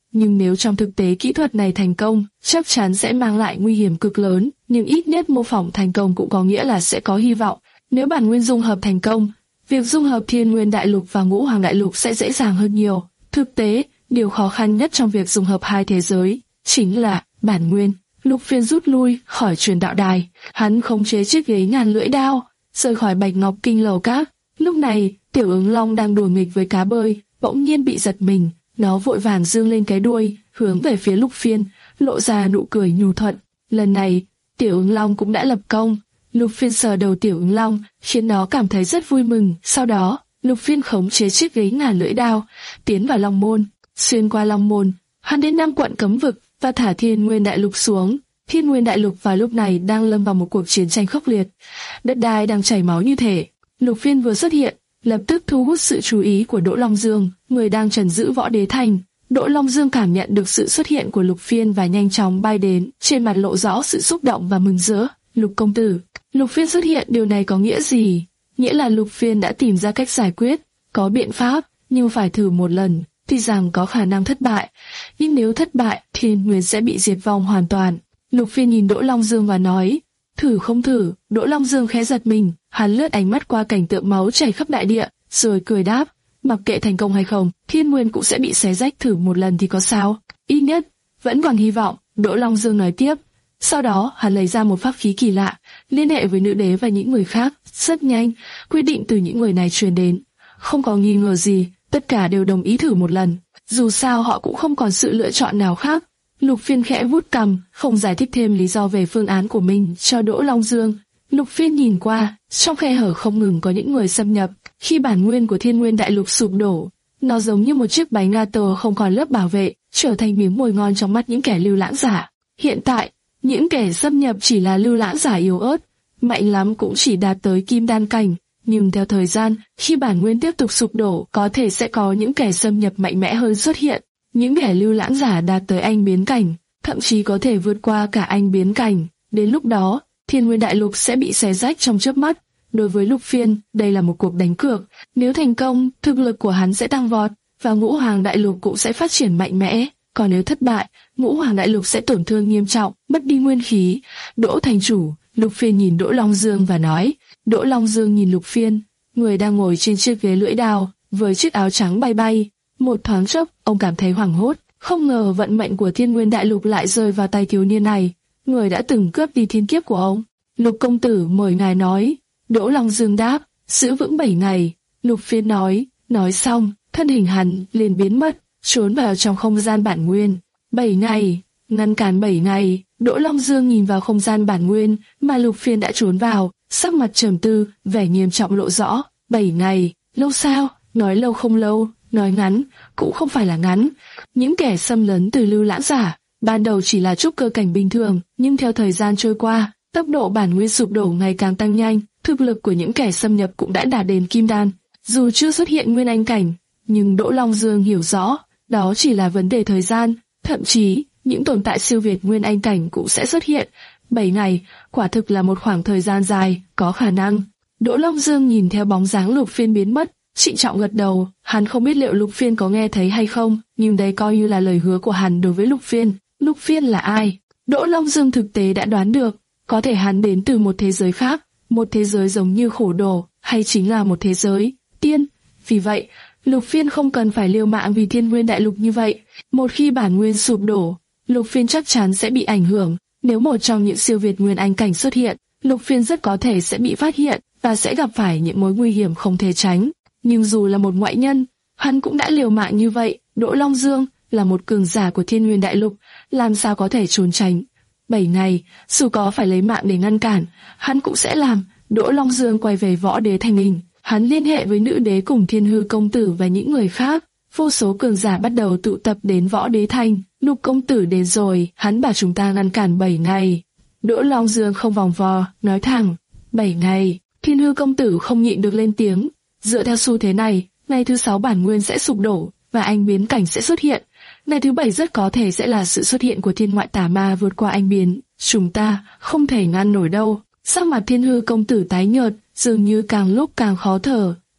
[SPEAKER 1] nhưng nếu trong thực tế kỹ thuật này thành công, chắc chắn sẽ mang lại nguy hiểm cực lớn, nhưng ít nhất mô phỏng thành công cũng có nghĩa là sẽ có hy vọng. Nếu bản nguyên dung hợp thành công, việc dung hợp Thiên Nguyên Đại Lục và Ngũ Hoàng Đại Lục sẽ dễ dàng hơn nhiều. Thực tế, điều khó khăn nhất trong việc dung hợp hai thế giới chính là bản nguyên. Lục Phiên rút lui khỏi truyền đạo đài, hắn khống chế chiếc ghế ngàn lưỡi đao, rời khỏi Bạch Ngọc Kinh lầu các. Lúc này, Tiểu Ứng Long đang đùa nghịch với cá bơi, bỗng nhiên bị giật mình, nó vội vàng dương lên cái đuôi, hướng về phía Lục Phiên, lộ ra nụ cười nhu thuận. Lần này, Tiểu Ứng Long cũng đã lập công. Lục Phiên sờ đầu Tiểu Ứng Long, khiến nó cảm thấy rất vui mừng. Sau đó, Lục Phiên khống chế chiếc ghế ngàn lưỡi đao, tiến vào Long Môn. Xuyên qua Long Môn, hắn đến năm quận cấm vực và thả Thiên Nguyên Đại Lục xuống. Thiên Nguyên Đại Lục vào lúc này đang lâm vào một cuộc chiến tranh khốc liệt, đất đai đang chảy máu như thể. Lục Phiên vừa xuất hiện, lập tức thu hút sự chú ý của Đỗ Long Dương, người đang trấn giữ Võ Đế Thành. Đỗ Long Dương cảm nhận được sự xuất hiện của Lục Phiên và nhanh chóng bay đến, trên mặt lộ rõ sự xúc động và mừng rỡ. Lục công tử, Lục Phiên xuất hiện, điều này có nghĩa gì? Nghĩa là Lục Phiên đã tìm ra cách giải quyết, có biện pháp, nhưng phải thử một lần, tuy rằng có khả năng thất bại, nhưng nếu thất bại, Thiên Nguyên sẽ bị diệt vong hoàn toàn. Lục Phiên nhìn Đỗ Long Dương và nói, thử không thử. Đỗ Long Dương khẽ giật mình, hắn lướt ánh mắt qua cảnh tượng máu chảy khắp đại địa, rồi cười đáp, mặc kệ thành công hay không, Thiên Nguyên cũng sẽ bị xé rách, thử một lần thì có sao, ít nhất vẫn còn hy vọng. Đỗ Long Dương nói tiếp. Sau đó, hắn lấy ra một pháp khí kỳ lạ, liên hệ với nữ đế và những người khác. Rất nhanh, quyết định từ những người này truyền đến. Không có nghi ngờ gì, tất cả đều đồng ý thử một lần. Dù sao họ cũng không còn sự lựa chọn nào khác. Lục Phiên khẽ vuốt cằm, không giải thích thêm lý do về phương án của mình cho Đỗ Long Dương. Lục Phiên nhìn qua, trong khe hở không ngừng có những người xâm nhập. Khi bản nguyên của Thiên Nguyên Đại Lục sụp đổ, nó giống như một chiếc bánh gato không còn lớp bảo vệ, trở thành miếng mồi ngon trong mắt những kẻ lưu lãng giả. Hiện tại, những kẻ xâm nhập chỉ là lưu lãng giả yếu ớt, mạnh lắm cũng chỉ đạt tới kim đan cảnh. Nhưng theo thời gian, khi bản nguyên tiếp tục sụp đổ, có thể sẽ có những kẻ xâm nhập mạnh mẽ hơn xuất hiện. Những kẻ lưu lãng giả đạt tới anh biến cảnh, thậm chí có thể vượt qua cả anh biến cảnh. Đến lúc đó, Thiên Nguyên Đại Lục sẽ bị xé rách trong chớp mắt. Đối với Lục Phiên, đây là một cuộc đánh cược. Nếu thành công, thực lực của hắn sẽ tăng vọt, và Ngũ Hoàng Đại Lục cũng sẽ phát triển mạnh mẽ. Còn nếu thất bại, Ngũ Hoàng Đại Lục sẽ tổn thương nghiêm trọng, mất đi nguyên khí. Đỗ thành chủ, Lục Phiên nhìn Đỗ Long Dương và nói. Đỗ Long Dương nhìn Lục Phiên, người đang ngồi trên chiếc ghế lưỡi đao, với chiếc áo trắng bay bay. Một thoáng chốc, ông cảm thấy hoảng hốt, không ngờ vận mệnh của Thiên Nguyên Đại Lục lại rơi vào tay thiếu niên này, người đã từng cướp đi thiên kiếp của ông. Lục công tử mời ngài nói. Đỗ Long Dương đáp, giữ vững bảy ngày. Lục Phiên nói, nói xong, thân hình hắn liền biến mất, trốn vào trong không gian bản nguyên. Bảy ngày, ngăn cản bảy ngày. Đỗ Long Dương nhìn vào không gian bản nguyên mà Lục Phiên đã trốn vào, sắc mặt trầm tư, vẻ nghiêm trọng lộ rõ. Bảy ngày, lâu sao? Nói lâu không lâu, nói ngắn cũng không phải là ngắn. Những kẻ xâm lấn từ lưu lãng giả ban đầu chỉ là trúc cơ cảnh bình thường, nhưng theo thời gian trôi qua, tốc độ bản nguyên sụp đổ ngày càng tăng nhanh, thực lực của những kẻ xâm nhập cũng đã đạt đến kim đan. Dù chưa xuất hiện nguyên anh cảnh, nhưng Đỗ Long Dương hiểu rõ, đó chỉ là vấn đề thời gian, thậm chí những tồn tại siêu việt nguyên anh cảnh cũng sẽ xuất hiện. Bảy ngày, quả thực là một khoảng thời gian dài, có khả năng. Đỗ Long Dương nhìn theo bóng dáng Lục Phiên biến mất, trịnh trọng gật đầu. Hắn không biết liệu Lục Phiên có nghe thấy hay không, nhưng đây coi như là lời hứa của hắn đối với Lục Phiên. Lục Phiên là ai? Đỗ Long Dương thực tế đã đoán được, có thể hắn đến từ một thế giới khác, một thế giới giống như khổ đổ, hay chính là một thế giới tiên. Vì vậy, Lục Phiên không cần phải liều mạng vì Thiên Nguyên Đại Lục như vậy. Một khi bản nguyên sụp đổ, Lục Phiên chắc chắn sẽ bị ảnh hưởng. Nếu một trong những siêu việt nguyên anh cảnh xuất hiện, Lục Phiên rất có thể sẽ bị phát hiện và sẽ gặp phải những mối nguy hiểm không thể tránh. Nhưng dù là một ngoại nhân, hắn cũng đã liều mạng như vậy. Đỗ Long Dương là một cường giả của Thiên Nguyên Đại Lục, làm sao có thể trốn tránh? Bảy ngày, dù có phải lấy mạng để ngăn cản, hắn cũng sẽ làm. Đỗ Long Dương quay về Võ Đế Thành Hình, hắn liên hệ với nữ đế cùng Thiên Hư công tử và những người khác. Vô số cường giả bắt đầu tụ tập đến Võ Đế Thành. Lục công tử đến rồi, hắn bảo chúng ta ngăn cản bảy ngày. Đỗ Long Dương không vòng vo, nói thẳng, bảy ngày. Thiên Hư công tử không nhịn được lên tiếng. Dựa theo xu thế này, ngày thứ sáu bản nguyên sẽ sụp đổ và anh biến cảnh sẽ xuất hiện. Ngày thứ bảy rất có thể sẽ là sự xuất hiện của thiên ngoại tà ma vượt qua anh biến. Chúng ta không thể ngăn nổi đâu. Sắc mặt Thiên Hư công tử tái nhợt, dường như càng lúc càng khó thở.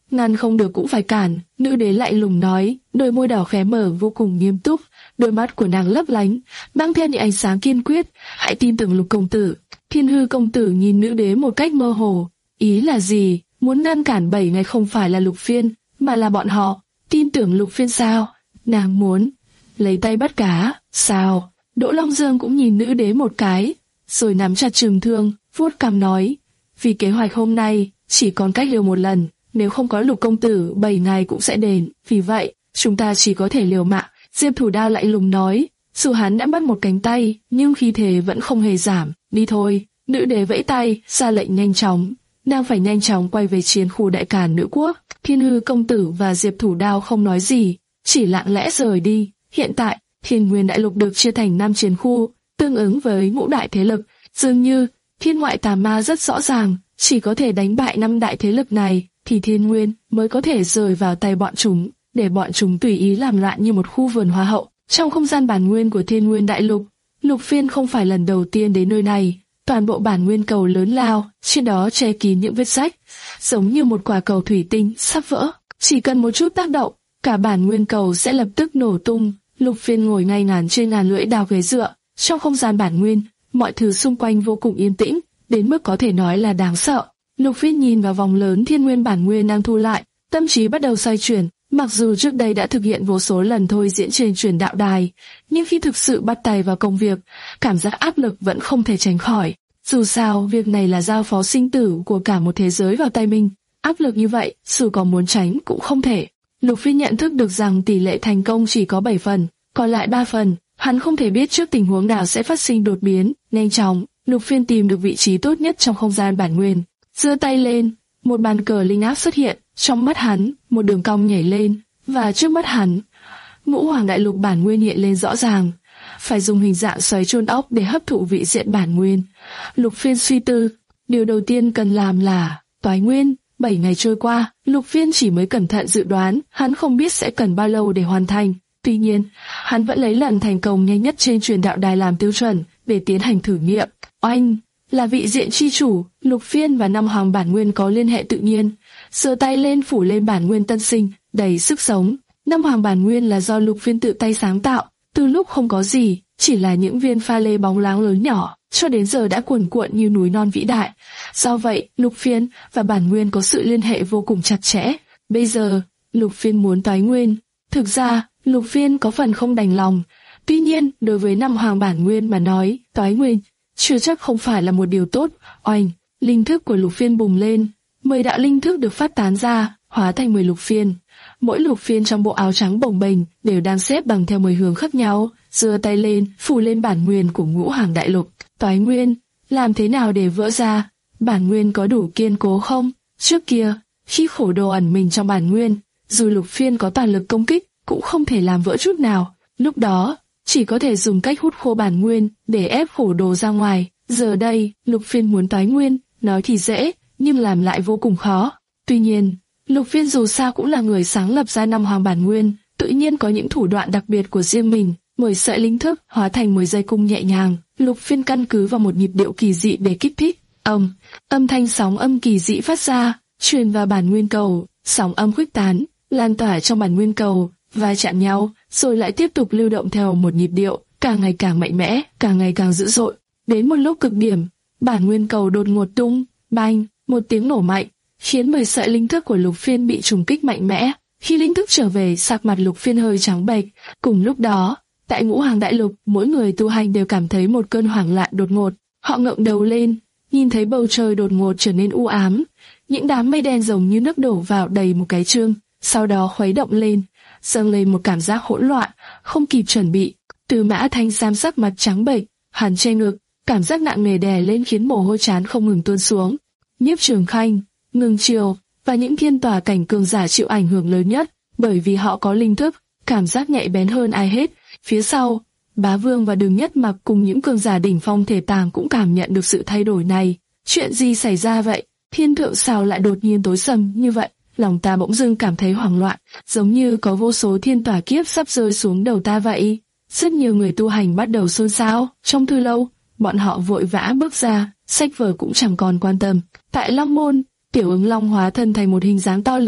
[SPEAKER 1] ngăn không được cũng phải cản. Nữ đế lạnh lùng nói, đôi môi đỏ khẽ mở vô cùng nghiêm túc, đôi mắt của nàng lấp lánh, mang theo những ánh sáng kiên quyết. Hãy tin tưởng Lục công tử. Thiên Hư công tử nhìn nữ đế một cách mơ hồ, ý là gì? Muốn ngăn cản bảy ngày không phải là Lục Phiên, mà là bọn họ. Tin tưởng Lục Phiên sao? Nàng muốn lấy tay bắt cá, sao? Đỗ Long Dương cũng nhìn nữ đế một cái, rồi nắm chặt trường thương, vuốt cằm nói, vì kế hoạch hôm nay chỉ còn cách liều một lần, nếu không có Lục công tử, bảy ngày cũng sẽ đến, vì vậy chúng ta chỉ có thể liều mạng. Diệp Thủ Đao lạnh lùng nói, dù hắn đã mất một cánh tay, nhưng khí thế vẫn không hề giảm. Đi thôi. Nữ đế vẫy tay, ra lệnh nhanh chóng. Nàng phải nhanh chóng quay về chiến khu Đại Càn Nữ Quốc. Thiên Hư công tử và Diệp Thủ Đao không nói gì, chỉ lặng lẽ rời đi. Hiện tại, Thiên Nguyên Đại Lục được chia thành năm chiến khu, tương ứng với ngũ đại thế lực. Dường như Thiên Ngoại Tà Ma rất rõ ràng, chỉ có thể đánh bại năm đại thế lực này, thì Thiên Nguyên mới có thể rời vào tay bọn chúng, để bọn chúng tùy ý làm loạn như một khu vườn hoa hậu. Trong không gian bản nguyên của Thiên Nguyên Đại Lục, Lục Phiên không phải lần đầu tiên đến nơi này. Toàn bộ bản nguyên cầu lớn lao, trên đó che kín những vết rách, giống như một quả cầu thủy tinh sắp vỡ. Chỉ cần một chút tác động, cả bản nguyên cầu sẽ lập tức nổ tung. Lục Phiên ngồi ngay ngắn trên ngàn lưỡi đao ghế dựa. Trong không gian bản nguyên, mọi thứ xung quanh vô cùng yên tĩnh, đến mức có thể nói là đáng sợ. Lục Phiên nhìn vào vòng lớn thiên nguyên bản nguyên đang thu lại, tâm trí bắt đầu xoay chuyển. Mặc dù trước đây đã thực hiện vô số lần thôi diễn trên truyền đạo đài, nhưng khi thực sự bắt tay vào công việc, cảm giác áp lực vẫn không thể tránh khỏi. Dù sao, việc này là giao phó sinh tử của cả một thế giới vào tay mình. Áp lực như vậy, dù có muốn tránh cũng không thể. Lục Phiên nhận thức được rằng tỷ lệ thành công chỉ có bảy phần, còn lại ba phần. Hắn không thể biết trước tình huống nào sẽ phát sinh đột biến. Nhanh chóng, Lục Phiên tìm được vị trí tốt nhất trong không gian bản nguyên. Giơ tay lên, một bàn cờ linh áp xuất hiện. Trong mắt hắn, một đường cong nhảy lên, và trước mắt hắn, ngũ hoàng đại lục bản nguyên hiện lên rõ ràng. Phải dùng hình dạng xoáy chôn ốc để hấp thụ vị diện bản nguyên. Lục Phiên suy tư, điều đầu tiên cần làm là toái nguyên. Bảy ngày trôi qua, Lục Phiên chỉ mới cẩn thận dự đoán, hắn không biết sẽ cần bao lâu để hoàn thành. Tuy nhiên, hắn vẫn lấy lần thành công nhanh nhất trên truyền đạo đài làm tiêu chuẩn để tiến hành thử nghiệm. Oanh, là vị diện chi chủ, Lục Phiên và năm hoàng bản nguyên có liên hệ tự nhiên. Giơ tay lên phủ lên bản nguyên tân sinh, đầy sức sống. Năm hoàng bản nguyên là do Lục Phiên tự tay sáng tạo, từ lúc không có gì, chỉ là những viên pha lê bóng láng lớn nhỏ, cho đến giờ đã cuồn cuộn như núi non vĩ đại. Do vậy, Lục Phiên và bản nguyên có sự liên hệ vô cùng chặt chẽ. Bây giờ, Lục Phiên muốn toái nguyên. Thực ra, Lục Phiên có phần không đành lòng. Tuy nhiên, đối với năm hoàng bản nguyên mà nói, toái nguyên chưa chắc không phải là một điều tốt. Oanh, linh thức của Lục Phiên bùng lên. Mười đạo linh thức được phát tán ra, hóa thành mười lục phiên. Mỗi lục phiên trong bộ áo trắng bồng bềnh đều đang xếp bằng theo mười hướng khác nhau. Giơ tay lên, phủ lên bản nguyên của ngũ hoàng đại lục. Toái nguyên, làm thế nào để vỡ ra? Bản nguyên có đủ kiên cố không? Trước kia, khi khổ đồ ẩn mình trong bản nguyên, dù lục phiên có toàn lực công kích, cũng không thể làm vỡ chút nào. Lúc đó, chỉ có thể dùng cách hút khô bản nguyên để ép khổ đồ ra ngoài. Giờ đây, lục phiên muốn toái nguyên, nói thì dễ, nhưng làm lại vô cùng khó. Tuy nhiên, Lục Phiên dù sao cũng là người sáng lập ra năm hoàng bản nguyên, tự nhiên có những thủ đoạn đặc biệt của riêng mình. Mười sợi linh thức hóa thành mười dây cung nhẹ nhàng. Lục Phiên căn cứ vào một nhịp điệu kỳ dị để kích thích. Âm, âm thanh sóng âm kỳ dị phát ra, truyền vào bản nguyên cầu. Sóng âm khuếch tán, lan tỏa trong bản nguyên cầu, va chạm nhau, rồi lại tiếp tục lưu động theo một nhịp điệu, càng ngày càng mạnh mẽ, càng ngày càng dữ dội. Đến một lúc cực điểm, bản nguyên cầu đột ngột tung, bang, một tiếng nổ mạnh, khiến mười sợi linh thức của Lục Phiên bị trùng kích mạnh mẽ. Khi linh thức trở về, sắc mặt Lục Phiên hơi trắng bệch. Cùng lúc đó, tại ngũ hoàng đại lục, mỗi người tu hành đều cảm thấy một cơn hoảng loạn đột ngột. Họ ngẩng đầu lên, nhìn thấy bầu trời đột ngột trở nên u ám, những đám mây đen giống như nước đổ vào đầy một cái chương, sau đó khuấy động lên, dâng lên một cảm giác hỗn loạn, không kịp chuẩn bị. Từ Mã Thanh Sam sắc mặt trắng bệch, hằn che ngực, cảm giác nặng nề đè lên khiến mồ hôi trán không ngừng tuôn xuống. Nhiếp Trường Khanh, Ngưng Chiều và những thiên tòa cảnh cường giả chịu ảnh hưởng lớn nhất, bởi vì họ có linh thức, cảm giác nhạy bén hơn ai hết. Phía sau, Bá Vương và Đường Nhất Mặc cùng những cường giả đỉnh phong thể tàng cũng cảm nhận được sự thay đổi này. Chuyện gì xảy ra vậy? Thiên thượng sao lại đột nhiên tối sầm như vậy? Lòng ta bỗng dưng cảm thấy hoảng loạn, giống như có vô số thiên tòa kiếp sắp rơi xuống đầu ta vậy. Rất nhiều người tu hành bắt đầu xôn xao. Trong thư lâu, bọn họ vội vã bước ra, sách vở cũng chẳng còn quan tâm. Tại Long Môn, Tiểu Ứng Long hóa thân thành một hình dáng to lớn,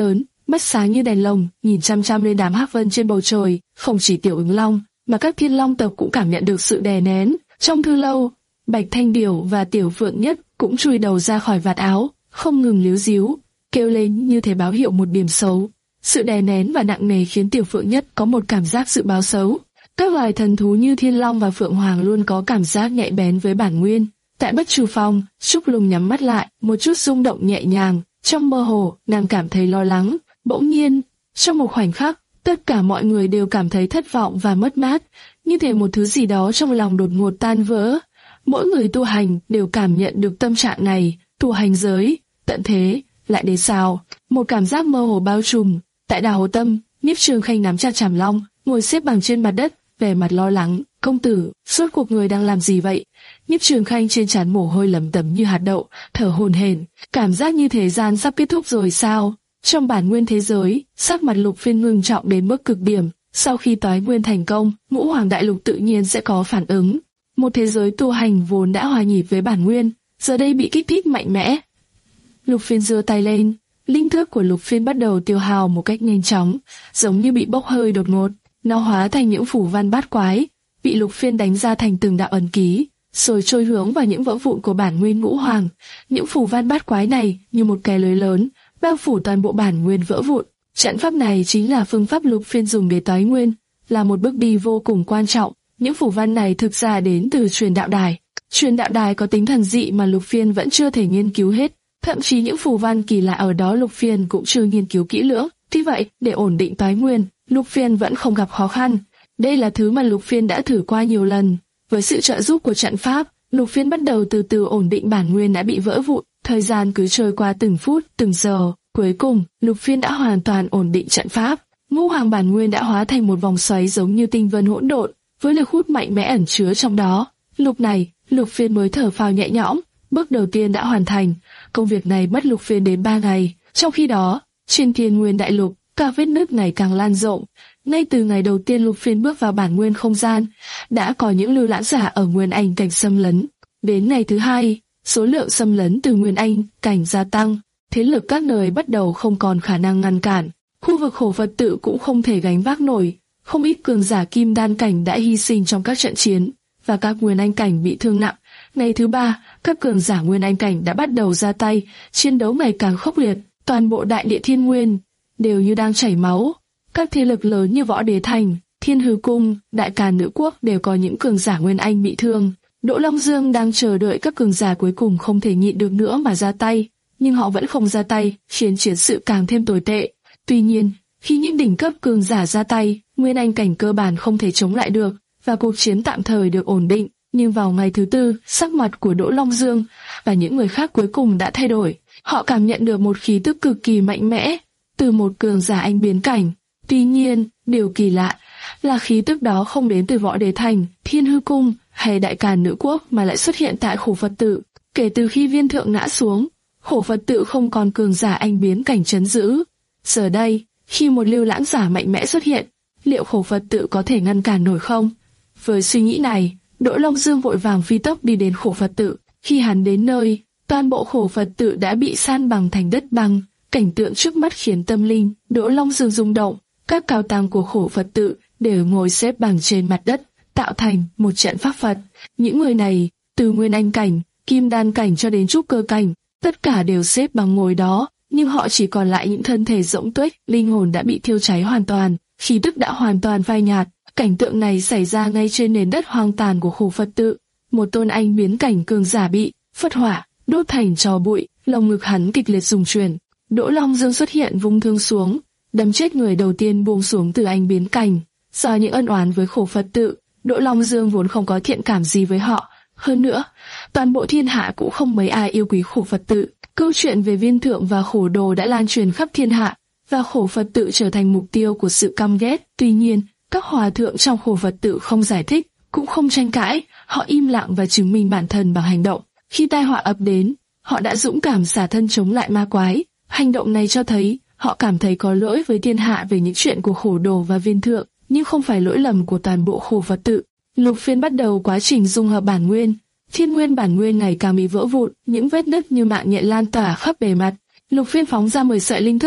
[SPEAKER 1] mắt sáng như đèn lồng, nhìn chăm chăm lên đám hắc vân trên bầu trời. Không chỉ Tiểu Ứng Long, mà các thiên long tộc cũng cảm nhận được sự đè nén. Trong thư lâu, Bạch Thanh Điểu và Tiểu Phượng Nhất cũng chui đầu ra khỏi vạt áo, không ngừng líu díu, kêu lên như thể báo hiệu một điểm xấu. Sự đè nén và nặng nề khiến Tiểu Phượng Nhất có một cảm giác dự báo xấu. Các loài thần thú như Thiên Long và Phượng Hoàng luôn có cảm giác nhạy bén với bản nguyên. Tại Bất Chu Phong, Trúc Lùng nhắm mắt lại, một chút rung động nhẹ nhàng. Trong mơ hồ, nàng cảm thấy lo lắng. Bỗng nhiên, trong một khoảnh khắc, tất cả mọi người đều cảm thấy thất vọng và mất mát, như thể một thứ gì đó trong lòng đột ngột tan vỡ. Mỗi người tu hành đều cảm nhận được tâm trạng này. Tu hành giới, tận thế, lại đến sao? Một cảm giác mơ hồ bao trùm. Tại đảo Hồ Tâm, Nhiếp Trường Khanh nắm chặt Trảm Long, ngồi xếp bằng trên mặt đất, vẻ mặt lo lắng. Công tử, suốt cuộc người đang làm gì vậy? Nhiếp Trường Khanh trên trán mồ hôi lấm tấm như hạt đậu, thở hổn hển, cảm giác như thế gian sắp kết thúc rồi sao? Trong bản nguyên thế giới, sắc mặt Lục Phiên ngưng trọng đến mức cực điểm. Sau khi toái nguyên thành công, Ngũ Hoàng Đại Lục tự nhiên sẽ có phản ứng. Một thế giới tu hành vốn đã hòa nhịp với bản nguyên, giờ đây bị kích thích mạnh mẽ. Lục Phiên giơ tay lên, linh thức của Lục Phiên bắt đầu tiêu hao một cách nhanh chóng, giống như bị bốc hơi đột ngột. Nó hóa thành những phủ văn bát quái, bị Lục Phiên đánh ra thành từng đạo ấn ký, rồi trôi hướng vào những vỡ vụn của bản nguyên Ngũ Hoàng. Những phủ văn bát quái này như một cái lưới lớn, bao phủ toàn bộ bản nguyên vỡ vụn. Trận pháp này chính là phương pháp Lục Phiên dùng để toái nguyên, là một bước đi vô cùng quan trọng. Những phủ văn này thực ra đến từ truyền đạo đài. Truyền đạo đài có tính thần dị mà Lục Phiên vẫn chưa thể nghiên cứu hết. Thậm chí những phù văn kỳ lạ ở đó Lục Phiên cũng chưa nghiên cứu kỹ lưỡng. Tuy vậy, để ổn định toái nguyên, Lục Phiên vẫn không gặp khó khăn. Đây là thứ mà Lục Phiên đã thử qua nhiều lần. Với sự trợ giúp của trận pháp, Lục Phiên bắt đầu từ từ ổn định bản nguyên đã bị vỡ vụn. Thời gian cứ trôi qua từng phút, từng giờ. Cuối cùng, Lục Phiên đã hoàn toàn ổn định trận pháp. Ngũ Hoàng bản nguyên đã hóa thành một vòng xoáy giống như tinh vân hỗn độn, với lực hút mạnh mẽ ẩn chứa trong đó. Lúc này, Lục Phiên mới thở phào nhẹ nhõm. Bước đầu tiên đã hoàn thành. Công việc này mất Lục Phiên đến ba ngày. Trong khi đó, trên Thiên Nguyên Đại Lục, các vết nứt ngày càng lan rộng. Ngay từ ngày đầu tiên Lục Phiên bước vào bản nguyên không gian, đã có những lưu lãng giả ở Nguyên Anh cảnh xâm lấn. Đến ngày thứ hai, số lượng xâm lấn từ Nguyên Anh cảnh gia tăng. Thế lực các nơi bắt đầu không còn khả năng ngăn cản. Khu vực Khổ Phật Tự cũng không thể gánh vác nổi. Không ít cường giả kim đan cảnh đã hy sinh trong các trận chiến, và các Nguyên Anh cảnh bị thương nặng. Ngày thứ ba, các cường giả Nguyên Anh cảnh đã bắt đầu ra tay, chiến đấu ngày càng khốc liệt. Toàn bộ đại địa Thiên Nguyên đều như đang chảy máu. Các thế lực lớn như Võ Đế Thành, Thiên Hư Cung, Đại Càn Nữ Quốc đều có những cường giả Nguyên Anh bị thương. Đỗ Long Dương đang chờ đợi các cường giả cuối cùng không thể nhịn được nữa mà ra tay, nhưng họ vẫn không ra tay, khiến chiến sự càng thêm tồi tệ. Tuy nhiên, khi những đỉnh cấp cường giả ra tay, Nguyên Anh cảnh cơ bản không thể chống lại được, và cuộc chiến tạm thời được ổn định. Nhưng vào ngày thứ tư, sắc mặt của Đỗ Long Dương và những người khác cuối cùng đã thay đổi. Họ cảm nhận được một khí tức cực kỳ mạnh mẽ từ một cường giả anh biến cảnh. Tuy nhiên, điều kỳ lạ là khí tức đó không đến từ Võ Đế Thành, Thiên Hư Cung hay Đại Càn Nữ Quốc mà lại xuất hiện tại Khổ Phật Tự. Kể từ khi viên thượng ngã xuống, Khổ Phật Tự không còn cường giả anh biến cảnh trấn giữ. Giờ đây, khi một lưu lãng giả mạnh mẽ xuất hiện, liệu Khổ Phật Tự có thể ngăn cản nổi không? Với suy nghĩ này, Đỗ Long Dương vội vàng phi tốc đi đến Khổ Phật Tự. Khi hắn đến nơi, toàn bộ Khổ Phật Tự đã bị san bằng thành đất bằng. Cảnh tượng trước mắt khiến tâm linh Đỗ Long Dương rung động. Các cao tăng của Khổ Phật Tự đều ngồi xếp bằng trên mặt đất, tạo thành một trận pháp Phật. Những người này, từ Nguyên Anh cảnh, Kim Đan cảnh cho đến Trúc Cơ cảnh, tất cả đều xếp bằng ngồi đó, nhưng họ chỉ còn lại những thân thể rỗng tuếch, linh hồn đã bị thiêu cháy hoàn toàn, khí tức đã hoàn toàn phai nhạt. Cảnh tượng này xảy ra ngay trên nền đất hoang tàn của Khổ Phật Tự. Một tôn anh biến cảnh cường giả bị phất hỏa, đốt thành tro bụi, lồng ngực hắn kịch liệt rung chuyển. Đỗ Long Dương xuất hiện vung thương xuống, đâm chết người đầu tiên buông xuống từ anh biến cảnh. Do những ân oán với Khổ Phật Tự, Đỗ Long Dương vốn không có thiện cảm gì với họ. Hơn nữa, toàn bộ thiên hạ cũng không mấy ai yêu quý Khổ Phật Tự. Câu chuyện về viên thượng và khổ đồ đã lan truyền khắp thiên hạ, và Khổ Phật Tự trở thành mục tiêu của sự căm ghét. Tuy nhiên, các hòa thượng trong Khổ Phật Tự không giải thích, cũng không tranh cãi, họ im lặng và chứng minh bản thân bằng hành động. Khi tai họa ập đến, họ đã dũng cảm xả thân chống lại ma quái. Hành động này cho thấy họ cảm thấy có lỗi với thiên hạ về những chuyện của khổ đồ và viên thượng, nhưng không phải lỗi lầm của toàn bộ Khổ Phật Tự. Lục Phiên bắt đầu quá trình dung hợp bản nguyên. Thiên nguyên bản nguyên ngày càng bị vỡ vụn, những vết nứt như mạng nhện lan tỏa khắp bề mặt. Lục Phiên phóng ra mười sợi linh thức,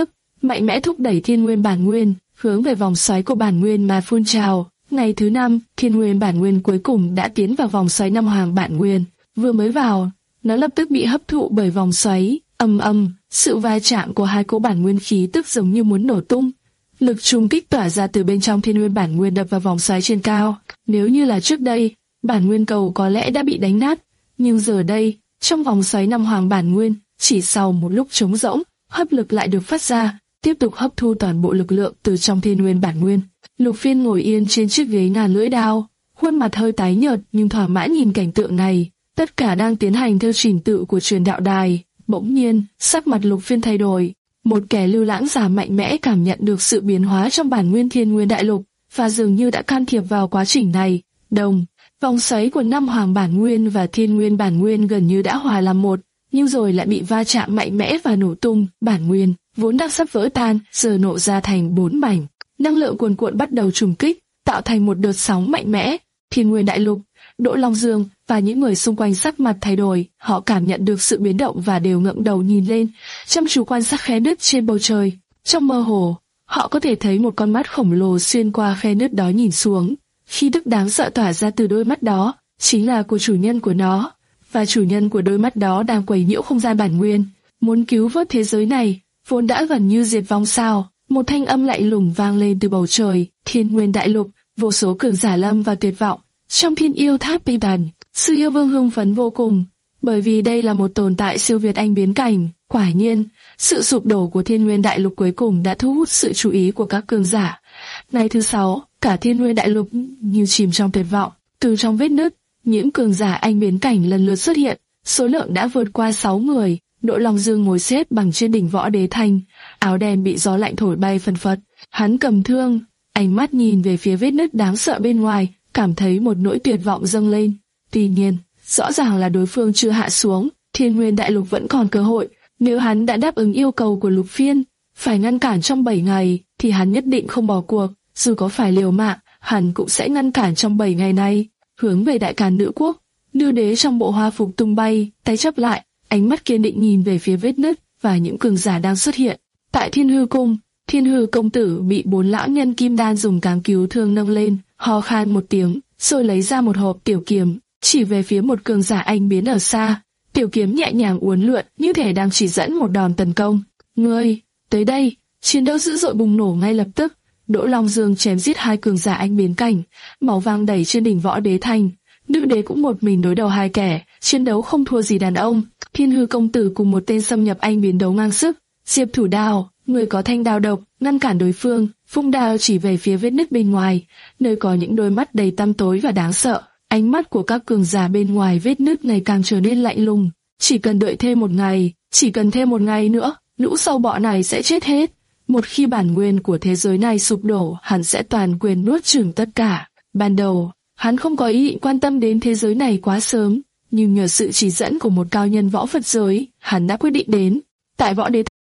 [SPEAKER 1] mạnh mẽ thúc đẩy thiên nguyên bản nguyên, hướng về vòng xoáy của bản nguyên mà phun trào. Ngày thứ năm, thiên nguyên bản nguyên cuối cùng đã tiến vào vòng xoáy năm hoàng bản nguyên. Vừa mới vào, nó lập tức bị hấp thụ bởi vòng xoáy. Ầm ầm, sự va chạm của hai cỗ bản nguyên khí tức giống như muốn nổ tung. Lực trùng kích tỏa ra từ bên trong thiên nguyên bản nguyên đập vào vòng xoáy trên cao. Nếu như là trước đây, bản nguyên cầu có lẽ đã bị đánh nát, nhưng giờ đây, trong vòng xoáy năm hoàng bản nguyên, chỉ sau một lúc trống rỗng, hấp lực lại được phát ra, tiếp tục hấp thu toàn bộ lực lượng từ trong thiên nguyên bản nguyên. Lục Phiên ngồi yên trên chiếc ghế ngàn lưỡi đao, khuôn mặt hơi tái nhợt nhưng thỏa mãn nhìn cảnh tượng này. Tất cả đang tiến hành theo trình tự của truyền đạo đài. Bỗng nhiên, sắc mặt Lục Phiên thay đổi. Một kẻ lưu lãng giả mạnh mẽ cảm nhận được sự biến hóa trong bản nguyên thiên nguyên đại lục, và dường như đã can thiệp vào quá trình này. Đồng, vòng xoáy của năm hoàng bản nguyên và thiên nguyên bản nguyên gần như đã hòa làm một, nhưng rồi lại bị va chạm mạnh mẽ và nổ tung. Bản nguyên vốn đang sắp vỡ tan, giờ nổ ra thành bốn mảnh. Năng lượng cuồn cuộn bắt đầu trùng kích, tạo thành một đợt sóng mạnh mẽ. Thiên nguyên đại lục, Đỗ Long Dương và những người xung quanh sắc mặt thay đổi, họ cảm nhận được sự biến động và đều ngẩng đầu nhìn lên, chăm chú quan sát khe nứt trên bầu trời. Trong mơ hồ, họ có thể thấy một con mắt khổng lồ xuyên qua khe nứt đó nhìn xuống. Khí tức đáng sợ tỏa ra từ đôi mắt đó, chính là của chủ nhân của nó, và chủ nhân của đôi mắt đó đang quấy nhiễu không gian bản nguyên, muốn cứu vớt thế giới này, vốn đã gần như diệt vong sao. Một thanh âm lạnh lùng vang lên từ bầu trời. Thiên nguyên đại lục, vô số cường giả lâm và tuyệt vọng. Trong thiên yêu tháp Tây Tần, sư yêu vương hưng phấn vô cùng, bởi vì đây là một tồn tại siêu việt anh biến cảnh. Quả nhiên, sự sụp đổ của thiên nguyên đại lục cuối cùng đã thu hút sự chú ý của các cường giả. Ngày thứ sáu, cả thiên nguyên đại lục như chìm trong tuyệt vọng. Từ trong vết nứt, những cường giả anh biến cảnh lần lượt xuất hiện, số lượng đã vượt qua sáu người. Đỗ Long Dương ngồi xếp bằng trên đỉnh võ đế thành, áo đen bị gió lạnh thổi bay phần phật. Hắn cầm thương, ánh mắt nhìn về phía vết nứt đáng sợ bên ngoài, cảm thấy một nỗi tuyệt vọng dâng lên. Tuy nhiên, rõ ràng là đối phương chưa hạ xuống, thiên nguyên đại lục vẫn còn cơ hội. Nếu hắn đã đáp ứng yêu cầu của Lục Phiên, phải ngăn cản trong bảy ngày, thì hắn nhất định không bỏ cuộc. Dù có phải liều mạng, hắn cũng sẽ ngăn cản trong bảy ngày này. Hướng về đại càn nữ quốc, nữ đế trong bộ hoa phục tung bay, tay chắp lại, ánh mắt kiên định nhìn về phía vết nứt và những cường giả đang xuất hiện. Tại Thiên Hư cung, Thiên Hư công tử bị bốn lão nhân kim đan dùng cáng cứu thương nâng lên, ho khan một tiếng, rồi lấy ra một hộp tiểu kiếm, chỉ về phía một cường giả anh biến ở xa. Tiểu kiếm nhẹ nhàng uốn lượn, như thể đang chỉ dẫn một đòn tấn công. Ngươi, tới đây! Chiến đấu dữ dội bùng nổ ngay lập tức. Đỗ Long Dương chém giết hai cường giả anh biến cảnh, máu vàng đầy trên đỉnh võ đế thành. Nữ đế cũng một mình đối đầu hai kẻ, chiến đấu không thua gì đàn ông. Thiên Hư công tử cùng một tên xâm nhập anh biến đấu ngang sức. Diệp Thủ Đao, người có thanh đao độc, ngăn cản đối phương. Phung đao chỉ về phía vết nứt bên ngoài, nơi có những đôi mắt đầy tăm tối và đáng sợ. Ánh mắt của các cường giả bên ngoài vết nứt ngày càng trở nên lạnh lùng. Chỉ cần đợi thêm một ngày, chỉ cần thêm một ngày nữa, lũ sâu bọ này sẽ chết hết. Một khi bản nguyên của thế giới này sụp đổ, hắn sẽ toàn quyền nuốt chửng tất cả. Ban đầu, hắn không có ý định quan tâm đến thế giới này quá sớm, nhưng nhờ sự chỉ dẫn của một cao nhân võ Phật giới, hắn đã quyết định đến. Tại võ đế.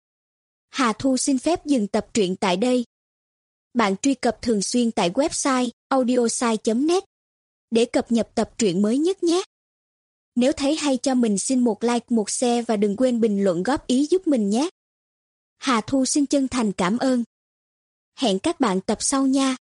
[SPEAKER 2] Hà Thu xin phép dừng tập truyện tại đây. Bạn truy cập thường xuyên tại website audiosai chấm net để cập nhật tập truyện mới nhất nhé. Nếu thấy hay cho mình xin một like, một share và đừng quên bình luận góp ý giúp mình nhé. Hà Thu xin chân thành cảm ơn. Hẹn các bạn tập sau nha.